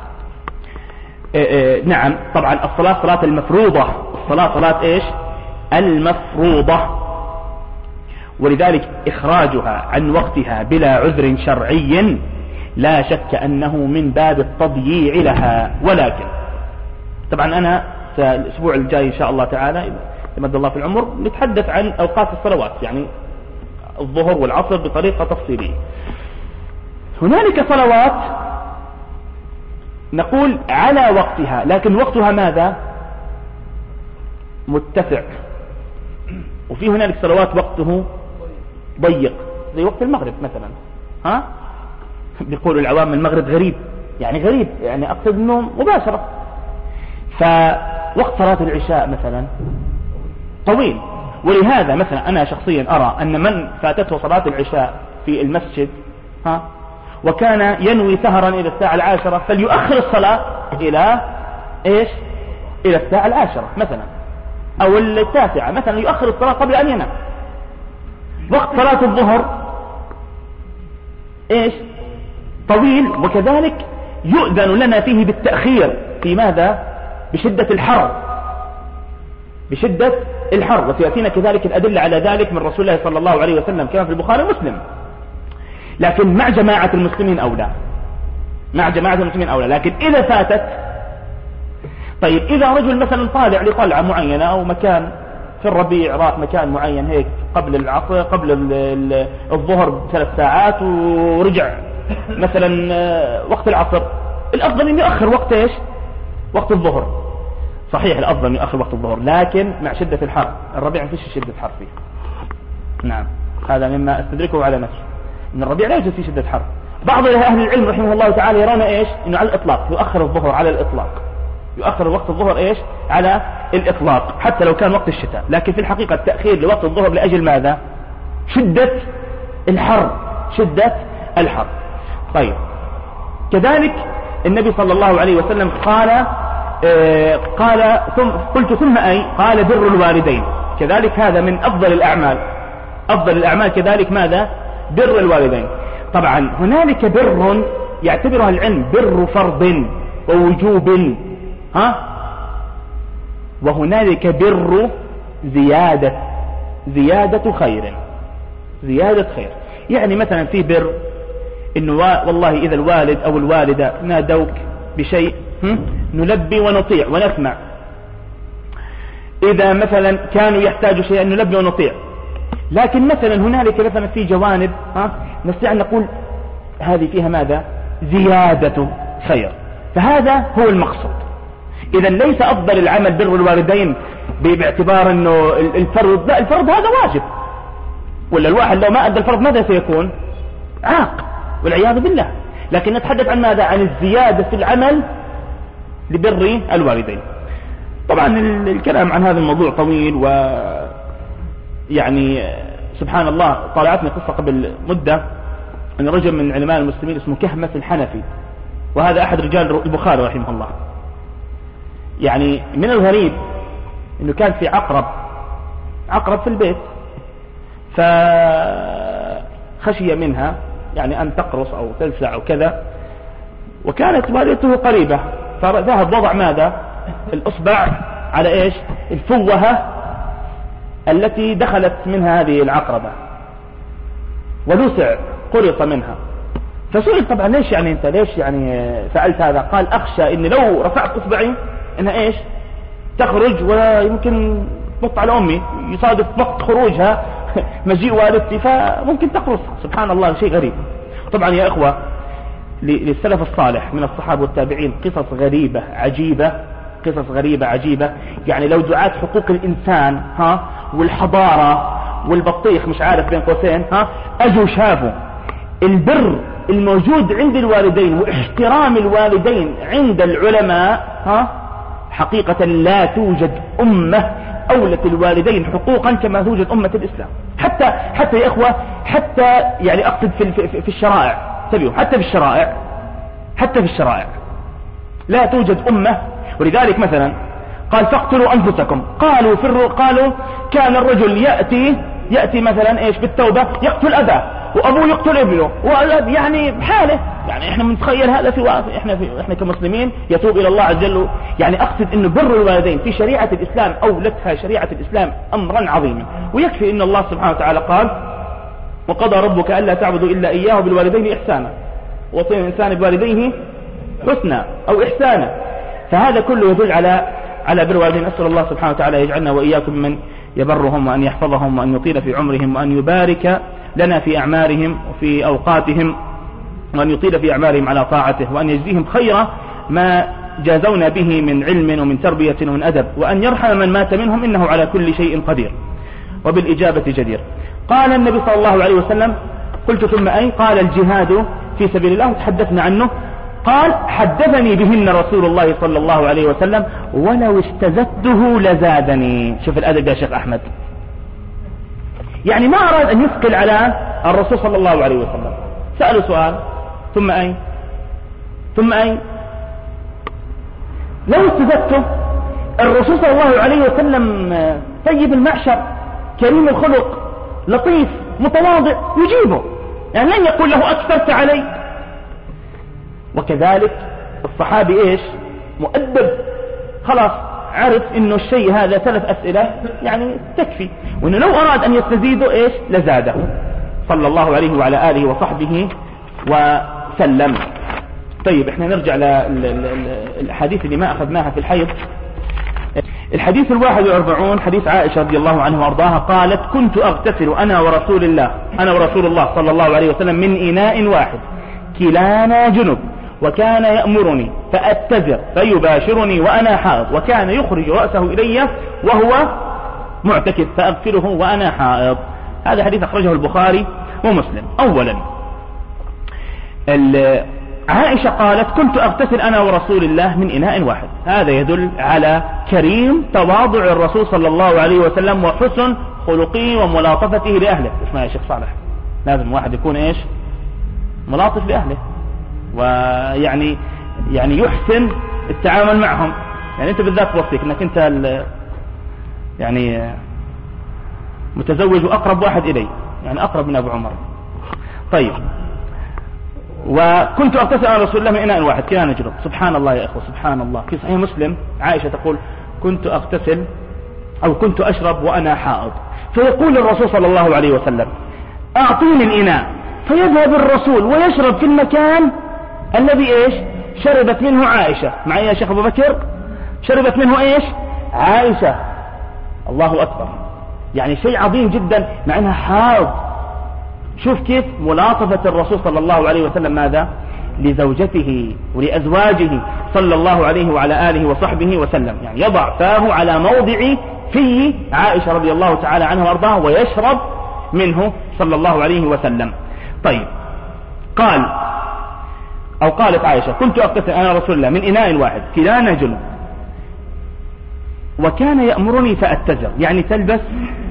نعم طبعا الصلاة صلاة المفروضة، الصلاة صلاة إيش؟ المفروضة. ولذلك إخراجها عن وقتها بلا عذر شرعي لا شك أنه من باب التضييع لها. ولكن طبعا أنا الأسبوع الجاي إن شاء الله تعالى يمد الله في العمر نتحدث عن أوقات الصلوات، يعني الظهر والعصر بطريقة تفصيلية. هنالك صلوات نقول على وقتها، لكن وقتها ماذا؟ متسع. وفي هنالك صلوات وقته ضيق، زي وقت المغرب مثلا. بيقولوا العوام المغرب غريب، يعني غريب، يعني أقصد أنه مباشرة. فوقت صلاة العشاء مثلا طويل. ولهذا مثلا أنا شخصيا أرى أن من فاتته صلاة العشاء في المسجد وكان ينوي سهرا إلى الساعة 10 فليؤخر الصلاة إلى إيش؟ إلى الساعة 10 مثلا أو 9 مثلا، يؤخر الصلاة قبل أن ينام. وقت صلاة الظهر إيش؟ طويل، وكذلك يؤذن لنا فيه بالتأخير في ماذا؟ بشدة الحر، بشدة الحر. وسيأتينا كذلك الأدلة على ذلك من رسول الله صلى الله عليه وسلم كما في البخاري ومسلم. لكن مع جماعة المسلمين أولى، مع جماعة المسلمين أولى. لكن إذا فاتت، طيب إذا رجل مثلا طالع لطلعة معينة أو مكان في الربيع راح مكان معين هيك قبل العصر قبل الظهر ب3 ساعات ورجع مثلا وقت العصر، الأفضل أن يؤخر وقت إيش؟ وقت الظهر. صحيح الأفضل أن يؤخر وقت الظهر، لكن مع شدة الحر. الربيع ما فيش شدة حر فيه. نعم هذا مما استدركه على نفسه، ان الربيع لا يوجد فيه شدة حر. بعض أهل العلم رحمه الله تعالى يرون إيش؟ إنه على الإطلاق يؤخر الظهر على الإطلاق، يؤخر وقت الظهر إيش؟ على الإطلاق حتى لو كان وقت الشتاء. لكن في الحقيقة التأخير لوقت الظهر لأجل ماذا؟ شدة الحر، شدة الحر. طيب كذلك النبي صلى الله عليه وسلم قال قلت ثم أي؟ قال بر الوالدين. كذلك هذا من أفضل الأعمال، أفضل الأعمال كذلك ماذا؟ بر الوالدين. طبعا هنالك بر يعتبرها العلم بر فرض ووجوب، وهنالك بر زيادة خير، زيادة خير. يعني مثلا في بر إنه والله إذا الوالد أو الوالدة نادوك بشيء نلبي ونطيع ونسمع. إذا مثلا كانوا يحتاجوا شيئا نلبي ونطيع. لكن مثلا هنالك مثلا في جوانب نستطيع أن نقول هذه فيها ماذا؟ زيادة خير. فهذا هو المقصود. إذا ليس أفضل العمل بر الوالدين باعتبار أنه الفرض، لا، الفرض هذا واجب، ولا الواحد لو ما أدى الفرض ماذا سيكون؟ عاق والعياذ بالله. لكن نتحدث عن ماذا؟ عن الزيادة في العمل لبر الوالدين. طبعا الكلام عن هذا الموضوع طويل، ويعني سبحان الله طالعتني قصة قبل مدة أن رجل من علماء المسلمين اسمه كهمس الحنفي، وهذا أحد رجال البخاري رحمه الله، يعني من الغريب انه كان في عقرب في البيت، فخشي منها يعني ان تقرص او تلسع او كذا، وكانت والدته قريبة، فذهب وضع ماذا؟ الاصبع على ايش؟ الفوهة التي دخلت منها هذه العقربة، ولسع قرص منها. فسئل طبعا ليش يعني انت ليش يعني فعلت هذا؟ قال اخشى ان لو رفعت اصبعي انها ايش؟ تخرج ويمكن تنط على امي، يصادف وقت خروجها مجيء والدتي فممكن تقرص. سبحان الله، شيء غريب. طبعا يا اخوة للسلف الصالح من الصحابة والتابعين قصص غريبة عجيبة، قصص غريبة عجيبة. يعني لو دعاة حقوق الانسان والحضارة والبطيخ مش عارف بين قوسين اجوا شافوا البر الموجود عند الوالدين واحترام الوالدين عند العلماء، حقيقة لا توجد أمة أولت الوالدين حقوقا كما توجد أمة الإسلام. حتى يا إخوة، حتى يعني أقصد في الشرائع، تبيوا حتى في الشرائع لا توجد أمة. ولذلك مثلا قال فاقتلوا أنفسكم، قالوا كان الرجل يأتي مثلا ايش بالتوبة يقتل أباه، وأبوه يقتل ابنه، يعني بحاله. يعني احنا بنتخيل هذا احنا كمسلمين يتوب إلى الله عز وجل. يعني أقصد إنه بر الوالدين في شريعة الإسلام أولتها شريعة الإسلام أمرا عظيما. ويكفي إن الله سبحانه وتعالى قال وقضى ربك ألا تعبدوا إلا إياه بالوالدين إحسانا ووصي الإنسان بوالديه حسنا أو إحسانا. فهذا كله يدل على بر الوالدين. أسأل الله سبحانه وتعالى يجعلنا وإياكم من يبرهم وأن يحفظهم وأن يطيل في عمرهم وأن يبارك لنا في أعمارهم وفي أوقاتهم وأن يطيل في أعمارهم على طاعته وأن يجزيهم خير ما جازونا به من علم ومن تربية ومن أدب وأن يرحم من مات منهم إنه على كل شيء قدير وبالإجابة جدير. قال النبي صلى الله عليه وسلم قلت ثم أي؟ قال الجهاد في سبيل الله وتحدثنا عنه. قال حدثني بهن رسول الله صلى الله عليه وسلم ولو استزدته لزادني. شوف الأدب يا شيخ أحمد، يعني ما أراد أن يثقل على الرسول صلى الله عليه وسلم. سأله سؤال ثم أي؟ ثم أي؟ لو استزدته الرسول صلى الله عليه وسلم طيب المعشر كريم الخلق لطيف متواضع يجيبه، يعني لن يقول له أكثرت علي. وكذلك الصحابي ايش؟ مؤدب، خلاص عرف انه الشيء هذا 3 أسئلة يعني تكفي، وانه لو اراد ان يستزيده ايش؟ لزاده صلى الله عليه وعلى آله وصحبه وسلم. طيب احنا نرجع للحديث اللي ما اخذناها في الحيض. الحديث 41 حديث عائشة رضي الله عنها وارضاها قالت كنت اغتسل انا ورسول الله صلى الله عليه وسلم من اناء واحد كلانا جنب وكان يأمرني فأتزر فيباشرني وأنا حائض وكان يخرج رأسه إلي وهو معتكف فأغسله وأنا حائض. هذا حديث أخرجه البخاري ومسلم. أولا عائشة قالت كنت أغتسل أنا ورسول الله من إناء واحد، هذا يدل على كريم تواضع الرسول صلى الله عليه وسلم وحسن خلقه وملاطفته لأهله. اسمع يا شيخ صالح، لازم واحد يكون إيش؟ ملاطف لأهله، ويعني يحسن التعامل معهم. يعني انت بالذات وصيك انك انت يعني متزوج واقرب واحد الي، يعني اقرب من ابو عمر. طيب وكنت اغتسل على رسول الله من اناء واحد كلانا جنب. سبحان الله يا اخوة، سبحان الله. في صحيح مسلم عائشة تقول كنت اغتسل او كنت اشرب وانا حائض، فيقول الرسول صلى الله عليه وسلم اعطيني الاناء، فيذهب الرسول ويشرب في المكان الذي ايش؟ شربت منه عائشة. معي يا شيخ ابو بكر؟ شربت منه ايش؟ عائشة. الله اكبر، يعني شيء عظيم جدا مع انها حائض. شوف كيف ملاطفة الرسول صلى الله عليه وسلم ماذا؟ لزوجته ولأزواجه صلى الله عليه وعلى آله وصحبه وسلم. يعني يضع فاه على موضع في عائشة رضي الله تعالى عنها وارضاها ويشرب منه صلى الله عليه وسلم. طيب قالت عائشة كنت أغتسل أنا رسول الله من إناء واحد كلانا جنب وكان يأمرني فأتزر، يعني تلبس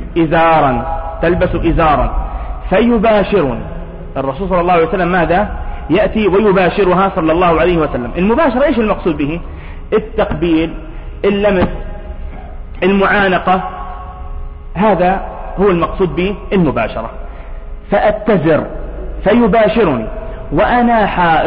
إزارا فيباشرني. الرسول صلى الله عليه وسلم ماذا؟ يأتي ويباشرها صلى الله عليه وسلم. المباشرة إيش المقصود به؟ التقبيل، اللمس، المعانقة، هذا هو المقصود به المباشرة. فأتزر فيباشرني وأنا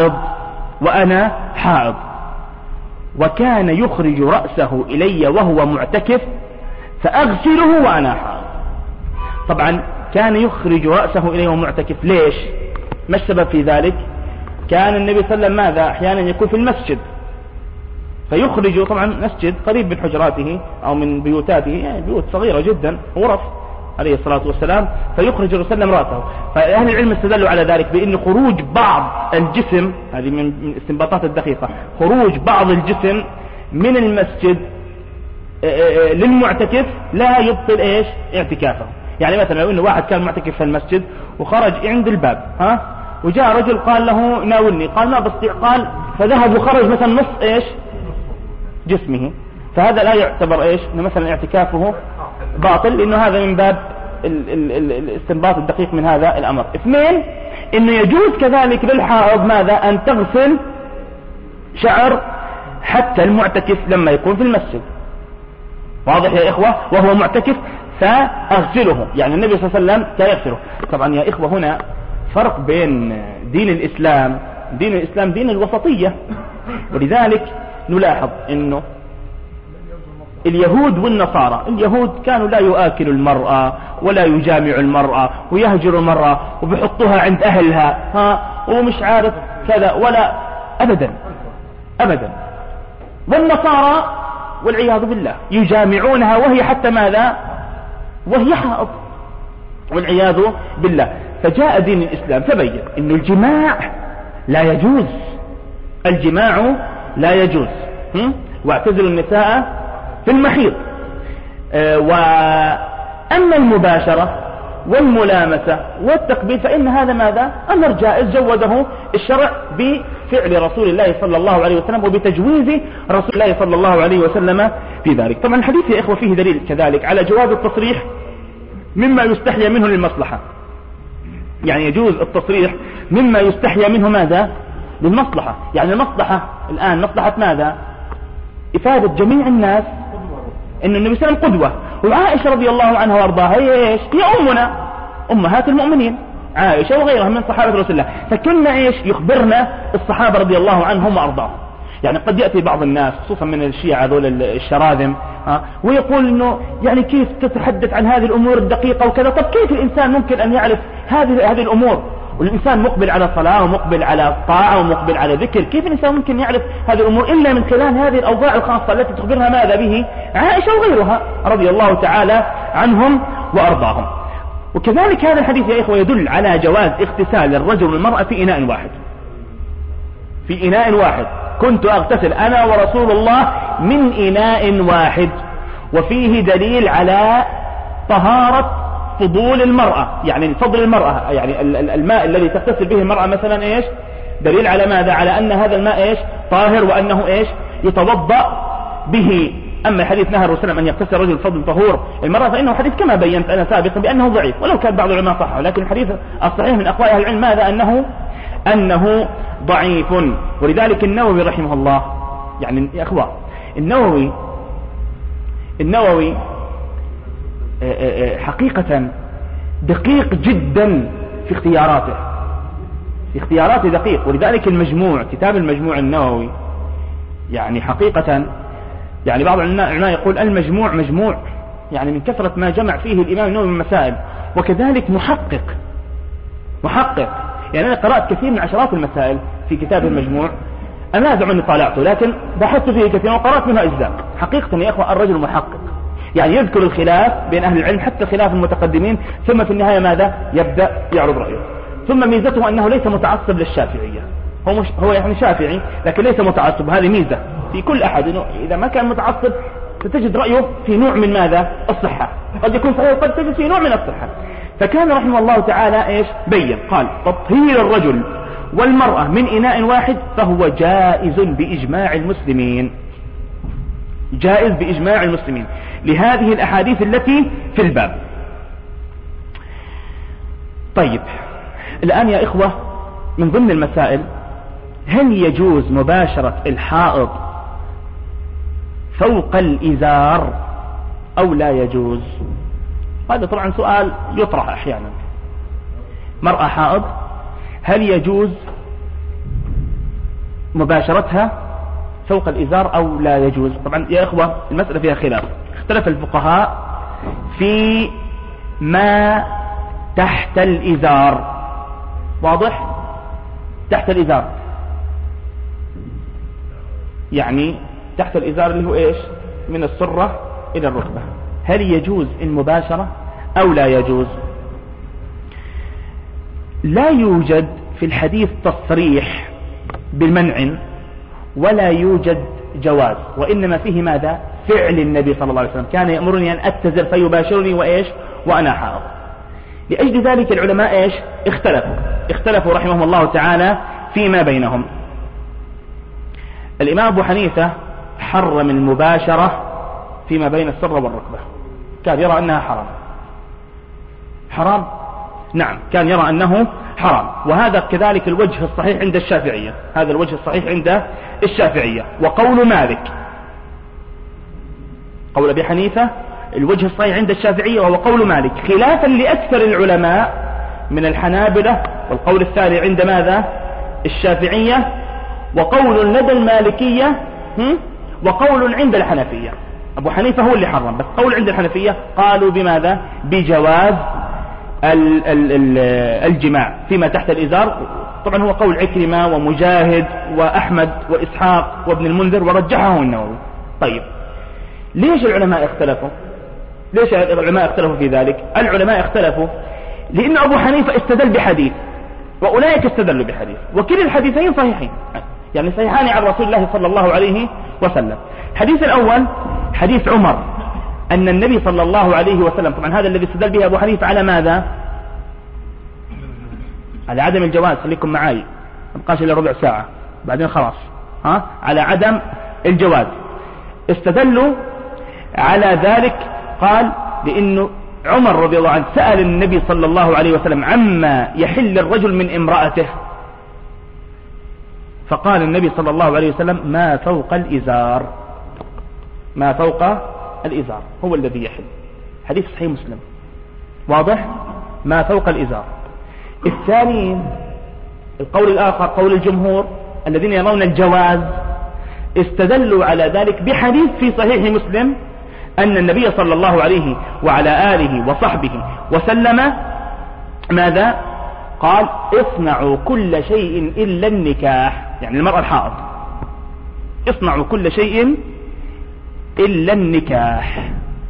حائض، وكان يخرج رأسه إلي وهو معتكف فأغسله وأنا حائض. طبعا كان يخرج رأسه إلي وهو معتكف، ليش؟ ما السبب في ذلك؟ كان النبي صلى الله عليه وسلم ماذا أحيانا يكون في المسجد فيخرج، طبعا مسجد قريب من حجراته أو من بيوتاته، يعني بيوت صغيرة جدا، غرف عليه الصلاة والسلام، فيخرج الرسول صلى الله عليه وسلم رأسه. فأهل العلم استدلوا على ذلك بأن خروج بعض الجسم، هذه من الاستنباطات الدقيقة، خروج بعض الجسم من المسجد للمعتكف لا يبطل ايش؟ اعتكافه. يعني مثلا لو انه واحد كان معتكف في المسجد وخرج عند الباب وجاء رجل قال له ناولني، قال ما بستطيع، قال فذهب وخرج مثلا نص ايش؟ جسمه، فهذا لا يعتبر ايش؟ انه مثلا اعتكافه باطل، لانه هذا من باب الاستنباط الدقيق من هذا الامر. اثنين، انه يجوز كذلك للحائض ماذا؟ ان تغسل شعر حتى المعتكف لما يكون في المسجد. واضح يا إخوة؟ وهو معتكف فأغسله، يعني النبي صلى الله عليه وسلم كان يغسله. طبعا يا إخوة هنا فرق بين دين الإسلام دين الوسطية، ولذلك نلاحظ أنه اليهود والنصارى، اليهود كانوا لا يؤكلوا المرأة ولا يجامعوا المرأة ويهجروا المرأة وبيحطوها عند أهلها ومش عارف كذا ولا أبدا. والنصارى والعياذ بالله يجامعونها وهي حتى ماذا؟ وهي حائض والعياذ بالله. فجاء دين الإسلام فبين إنه الجماع لا يجوز، واعتزلوا النساء في المحيض. وأما المباشرة والملامسة والتقبيل فإن هذا ماذا؟ أمر جائز جوزه الشرع بفعل رسول الله صلى الله عليه وسلم وبتجويز رسول الله صلى الله عليه وسلم في ذلك. طبعا الحديث يا إخوة فيه دليل كذلك على جواز التصريح مما يستحيا منه للمصلحة، يعني يجوز التصريح مما يستحيا منه ماذا؟ للمصلحة. يعني المصلحة الآن مصلحة ماذا؟ إفادة جميع الناس إن النبي صلى الله عليه وسلم قدوة، وعائشة رضي الله عنها وارضاها هي ايش؟ هي أمنا، أمهات المؤمنين، عائشة وغيرها من صحابة رسول الله. فكنا ايش؟ يخبرنا الصحابة رضي الله عنهم وارضاهم. يعني قد يأتي بعض الناس خصوصا من الشيعة هذول الشراذم ويقول انه يعني كيف تتحدث عن هذه الأمور الدقيقة وكذا. طب كيف الإنسان ممكن أن يعرف هذه الأمور والإنسان مقبل على الصلاة ومقبل على الطاعة ومقبل على ذكر؟ كيف الإنسان ممكن يعرف هذه الأمور إلا من خلال هذه الأوضاع الخاصة التي تخبرها ماذا به عائشة وغيرها رضي الله تعالى عنهم وأرضاهم. وكذلك هذا الحديث يا إخوة يدل على جواز اغتسال الرجل والمرأة في إناء واحد. كنت أغتسل أنا ورسول الله من إناء واحد، وفيه دليل على طهارة فضول المرأة، يعني فضل المرأة، يعني الماء الذي تغتسل به المرأة مثلا ايش؟ دليل على ماذا؟ على أن هذا الماء ايش؟ طاهر، وأنه ايش؟ يتوضأ به. أما الحديث نهى الرسول أن يغتسل رجل فضل طهور المرأة فإنه حديث كما بينت أنا سابقا بأنه ضعيف، ولو كان بعض العلماء صحه، لكن الحديث الصحيح من أقوال أهل العلم ماذا؟ أنه ضعيف. ولذلك النووي رحمه الله، يعني يا أخوة النووي حقيقة دقيق جدا في اختياراته دقيق. ولذلك كتاب المجموع النووي يعني حقيقة، يعني بعض العلماء يقول المجموع مجموع يعني من كثرة ما جمع فيه الإمام النووي من مسائل. وكذلك محقق، يعني أنا قرأت كثير من عشرات المسائل في كتاب المجموع، أنا لا أزعم أني طالعته، لكن بحثت فيه كثيرا وقرأت منها أجزاء. حقيقة يا إخوة الرجل محقق، يعني يذكر الخلاف بين أهل العلم حتى خلاف المتقدمين، ثم في النهاية ماذا؟ يبدأ يعرض رأيه. ثم ميزته أنه ليس متعصب للشافعية، هو يعني شافعي لكن ليس متعصب. هذه ميزة في كل أحد، إنه إذا ما كان متعصب ستجد رأيه في نوع من ماذا؟ الصحة، قد يكون صحيح وقد تجد في نوع من الصحة. فكان رحمه الله تعالى ايش؟ بين قال تطهير الرجل والمرأة من إناء واحد فهو جائز بإجماع المسلمين، جائز بإجماع المسلمين لهذه الأحاديث التي في الباب. طيب الآن يا إخوة من ضمن المسائل، هل يجوز مباشرة الحائض فوق الإزار أو لا يجوز؟ هذا طبعا سؤال يطرح أحيانا. مرأة حائض هل يجوز مباشرتها فوق الإزار أو لا يجوز؟ طبعا يا إخوة المسألة فيها خلاف، اختلف الفقهاء في ما تحت الإزار. واضح؟ تحت الإزار يعني تحت الإزار اللي هو إيش؟ من السرة إلى الركبة، هل يجوز المباشرة أو لا يجوز؟ لا يوجد في الحديث تصريح بالمنع ولا يوجد جواز، وإنما فيه ماذا؟ فعل النبي صلى الله عليه وسلم، كان يأمرني أن أتزر فيباشرني وإيش؟ وأنا حائض. لأجل ذلك العلماء إيش؟ اختلفوا رحمهم الله تعالى فيما بينهم. الإمام أبو حنيفة حرم المباشرة فيما بين السرة والركبة، كان يرى أنها حرام. نعم كان يرى أنه حرام، وهذا كذلك الوجه الصحيح عند الشافعية، هذا الوجه الصحيح عند الشافعية. وقول مالك، قول أبي حنيفة الوجه الصحيح عند الشافعية وهو قول مالك، خلافا لأكثر العلماء من الحنابلة، والقول الثاني عند ماذا؟ الشافعية، وقول لدى المالكية، وقول عند الحنفية. أبو حنيفة هو اللي حرم، بس قول عند الحنفية قالوا بماذا؟ بجواز الجماع فيما تحت الإزار. طبعا هو قول عكرمة ومجاهد وأحمد وإسحاق وابن المنذر ورجحه النووي. طيب ليش العلماء اختلفوا؟ ليش العلماء اختلفوا في ذلك؟ العلماء اختلفوا لأن أبو حنيفة استدل بحديث وأولئك استدلوا بحديث، وكل الحديثين صحيحين، يعني صحيحان عن رسول الله صلى الله عليه وسلم. الحديث الأول حديث عمر أن النبي صلى الله عليه وسلم، طبعا هذا الذي استدل به أبو حنيفة على ماذا؟ على عدم الجواز. خليكم معاي، ما بقاش إلا ربع ساعة بعدين خلاص. على عدم الجواز استدلوا على ذلك. قال لأنه عمر رضي الله عنه سأل النبي صلى الله عليه وسلم عما يحل الرجل من امرأته، فقال النبي صلى الله عليه وسلم ما فوق الإزار، ما فوق الإزار هو الذي يحل. حديث صحيح مسلم، واضح؟ ما فوق الإزار. الثاني القول الآخر قول الجمهور الذين يرون الجواز، استدلوا على ذلك بحديث في صحيح مسلم أن النبي صلى الله عليه وعلى آله وصحبه وسلم ماذا؟ قال اصنعوا كل شيء إلا النكاح، يعني المرأة الحائض اصنعوا كل شيء إلا النكاح.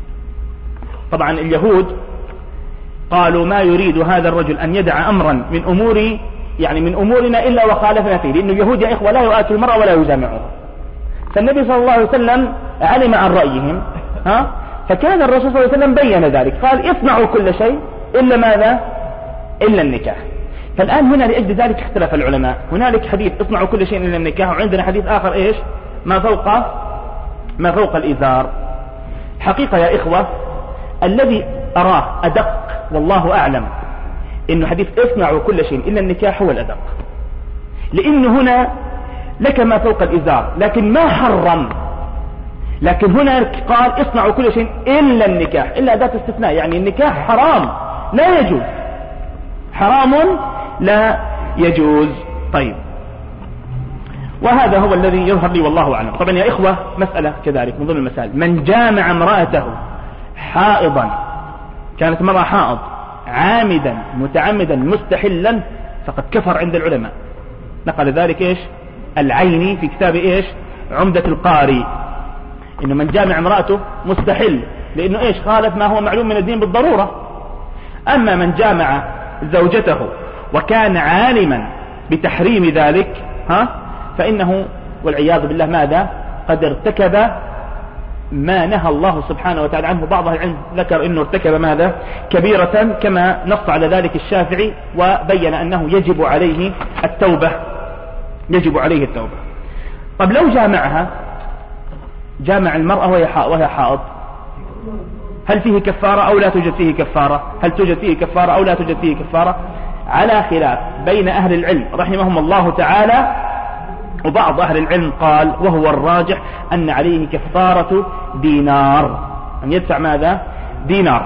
طبعا اليهود قالوا ما يريد هذا الرجل أن يدع أمرا من أمور، يعني من أمورنا إلا وخالفنا فيه، لأن اليهود يا إخوة لا يؤاتوا المرأة ولا يجامعوها. فالنبي صلى الله عليه وسلم علم عن رأيهم، فكان الرسول صلى الله عليه وسلم بين ذلك، قال اصنعوا كل شيء إلا ماذا؟ إلا النكاح. فالآن هنا لأجل ذلك اختلف العلماء، هنالك حديث اصنعوا كل شيء إلا النكاح، وعندنا حديث آخر إيش؟ ما فوق الإزار. حقيقة يا إخوة الذي أراه أدق والله أعلم إنه حديث اصنعوا كل شيء إلا النكاح هو الأدق، لأنه هنا لك ما فوق الإزار لكن ما حرم، لكن هنا قال اصنعوا كل شيء إلا النكاح، إلا أداة استثناء، يعني النكاح حرام لا يجوز، حرام لا يجوز. طيب وهذا هو الذي يظهر لي والله أعلم. طبعا يا إخوة مسألة كذلك من ضمن المسائل، من جامع امرأته حائضا، كانت امرأة حائض عامدا متعمدا مستحلا، فقد كفر عند العلماء. نقل ذلك إيش؟ العيني في كتاب إيش؟ عمدة القاري، إنه من جامع امرأته مستحل، لأنه إيش؟ خالف ما هو معلوم من الدين بالضرورة. أما من جامع زوجته وكان عالما بتحريم ذلك فإنه والعياذ بالله ماذا؟ قد ارتكب ما نهى الله سبحانه وتعالى عنه. بعض العلم ذكر إنه ارتكب ماذا؟ كبيرة، كما نص على ذلك الشافعي وبين أنه يجب عليه التوبة، يجب عليه التوبة. طب لو جامع المرأة وهي حائض، هل فيه كفارة أو لا توجد فيه كفارة؟ هل توجد فيه كفارة أو لا توجد فيه كفارة؟ على خلاف بين أهل العلم رحمهم الله تعالى وبعض أهل العلم قال وهو الراجح أن عليه كفارة دينار، أن يدفع ماذا؟ دينار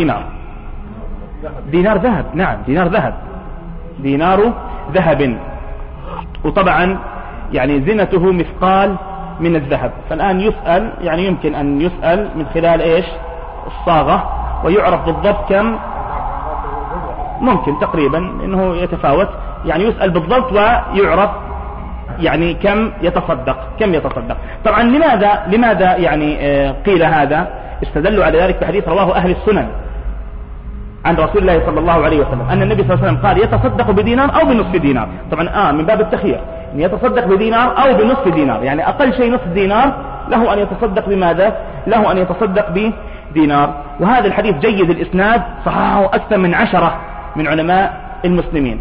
ذهب. نعم دينار ذهب، وطبعا يعني زنته مثقال من الذهب. فالآن يسأل، يعني يمكن أن يسأل من خلال إيش؟ الصاغة، ويعرف بالضبط كم، ممكن تقريبا إنه يتفاوت، يعني يسأل بالضبط ويعرف يعني كم يتصدق. طبعا لماذا يعني قيل هذا؟ استدلوا على ذلك بحديث رواه أهل السنن عن رسول الله صلى الله عليه وسلم أن النبي صلى الله عليه وسلم قال يتصدق بدينار أو بنصف دينار. طبعا من باب التخيير، أن يتصدق بدينار أو بنصف دينار، يعني أقل شيء نصف دينار، له أن يتصدق بماذا؟ له أن يتصدق بدينار. وهذا الحديث جيد الإسناد، صححه أكثر من 10 من علماء المسلمين،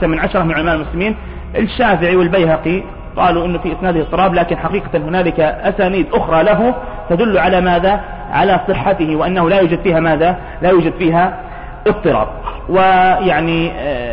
الشافعي والبيهقي قالوا إنه في إسناده اضطراب، لكن حقيقة هنالك أسانيد أخرى له تدل على ماذا؟ على صحته، وأنه لا يوجد فيها ماذا؟ لا يوجد فيها اضطراب. ويعني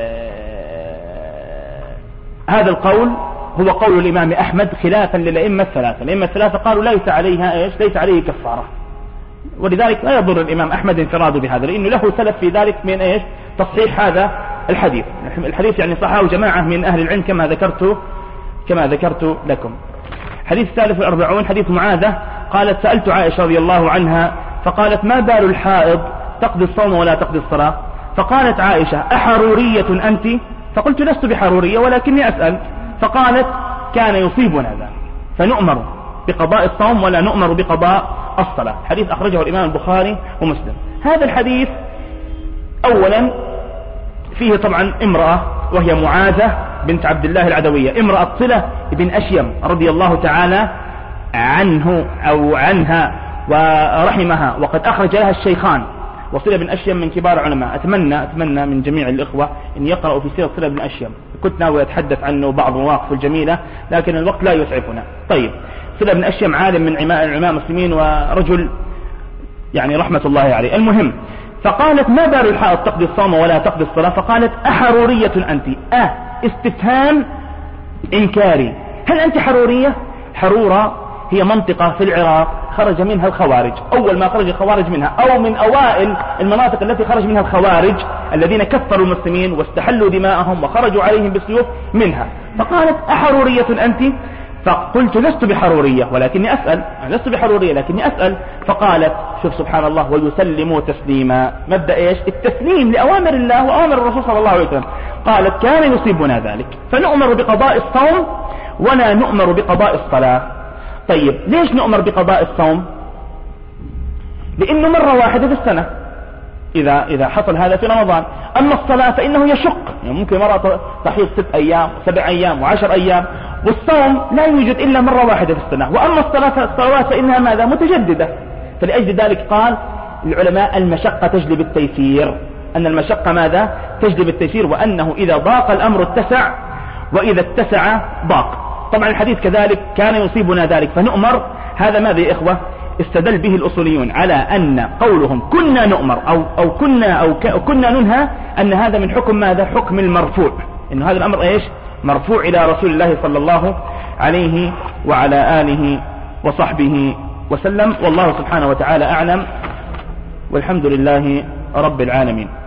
هذا القول هو قول الإمام أحمد خلافا للأئمة الثلاثة قالوا ليس عليه كفارة، ولذلك لا يضر الإمام أحمد انفراده بهذا، لأنه له سلف في ذلك من تصحيح هذا الحديث يعني صححه جماعة من أهل العلم كما ذكرت لكم. حديث الثالث والأربعون حديث معاذة قالت سألت عائشة رضي الله عنها فقالت ما بال الحائض تقضي الصوم ولا تقضي الصلاة؟ فقالت عائشة أحرورية أنت؟ فقلت لست بحرورية ولكني أسأل. فقالت كان يصيبنا ذلك فنؤمر بقضاء الصوم ولا نؤمر بقضاء الصلاة. حديث أخرجه الإمام البخاري ومسلم. هذا الحديث أولا فيه طبعا امرأة وهي معاذة بنت عبد الله العدوية، امرأة صلة بن أشيم رضي الله تعالى عنه أو عنها ورحمها، وقد أخرج لها الشيخان. وصلة بن أشيم من كبار علماء، أتمنى من جميع الإخوة أن يقرأوا في سيرة صلة بن أشيم، كنت ناوي أتحدث عنه بعض المواقف الجميلة لكن الوقت لا يسعفنا. طيب، صلة بن أشيم عالم من علماء المسلمين ورجل يعني رحمة الله عليه. المهم، فقالت ما بال الحائض تقضي الصوم ولا تقضي الصلاة؟ فقالت أحرورية أنت؟ استفهام إنكاري. هل أنت حرورية؟ حرورة هي منطقة في العراق خرج منها الخوارج، أول ما خرج الخوارج منها، أو من أوائل المناطق التي خرج منها الخوارج الذين كفروا المسلمين واستحلوا دماءهم وخرجوا عليهم بالسيوف منها. فقالت أحرورية أنت؟ فقلت لست بحرورية ولكني أسأل، فقالت شوف سبحان الله، ويسلموا تسليما. مبدأ إيش؟ التسليم لأوامر الله وأوامر الرسول صلى الله عليه وسلم. قالت كان يصيبنا ذلك فنؤمر بقضاء الصوم ولا نؤمر بقضاء الصلاة. طيب، ليش نؤمر بقضاء الصوم؟ لأنه مرة واحدة في السنة إذا حصل هذا في رمضان. أما الصلاة فإنه يشق، يعني ممكن مرة تحيض 6 أيام 7 أيام و10 أيام، والصوم لا يوجد إلا مرة واحدة في السنة. وأما الصلوات فإنها ماذا؟ متجددة. فلأجل ذلك قال العلماء المشقة تجلب التيسير، أن المشقة ماذا؟ تجلب التيسير، وأنه إذا ضاق الأمر اتسع وإذا اتسع ضاق. طبعا الحديث كذلك كان يصيبنا ذلك فنؤمر، هذا ماذا يا إخوة؟ استدل به الأصوليون على أن قولهم كنا نؤمر أو كنا ننهى أن هذا من حكم ماذا؟ حكم المرفوع، إن هذا الأمر إيش؟ مرفوع إلى رسول الله صلى الله عليه وعلى آله وصحبه وسلم. والله سبحانه وتعالى أعلم، والحمد لله رب العالمين.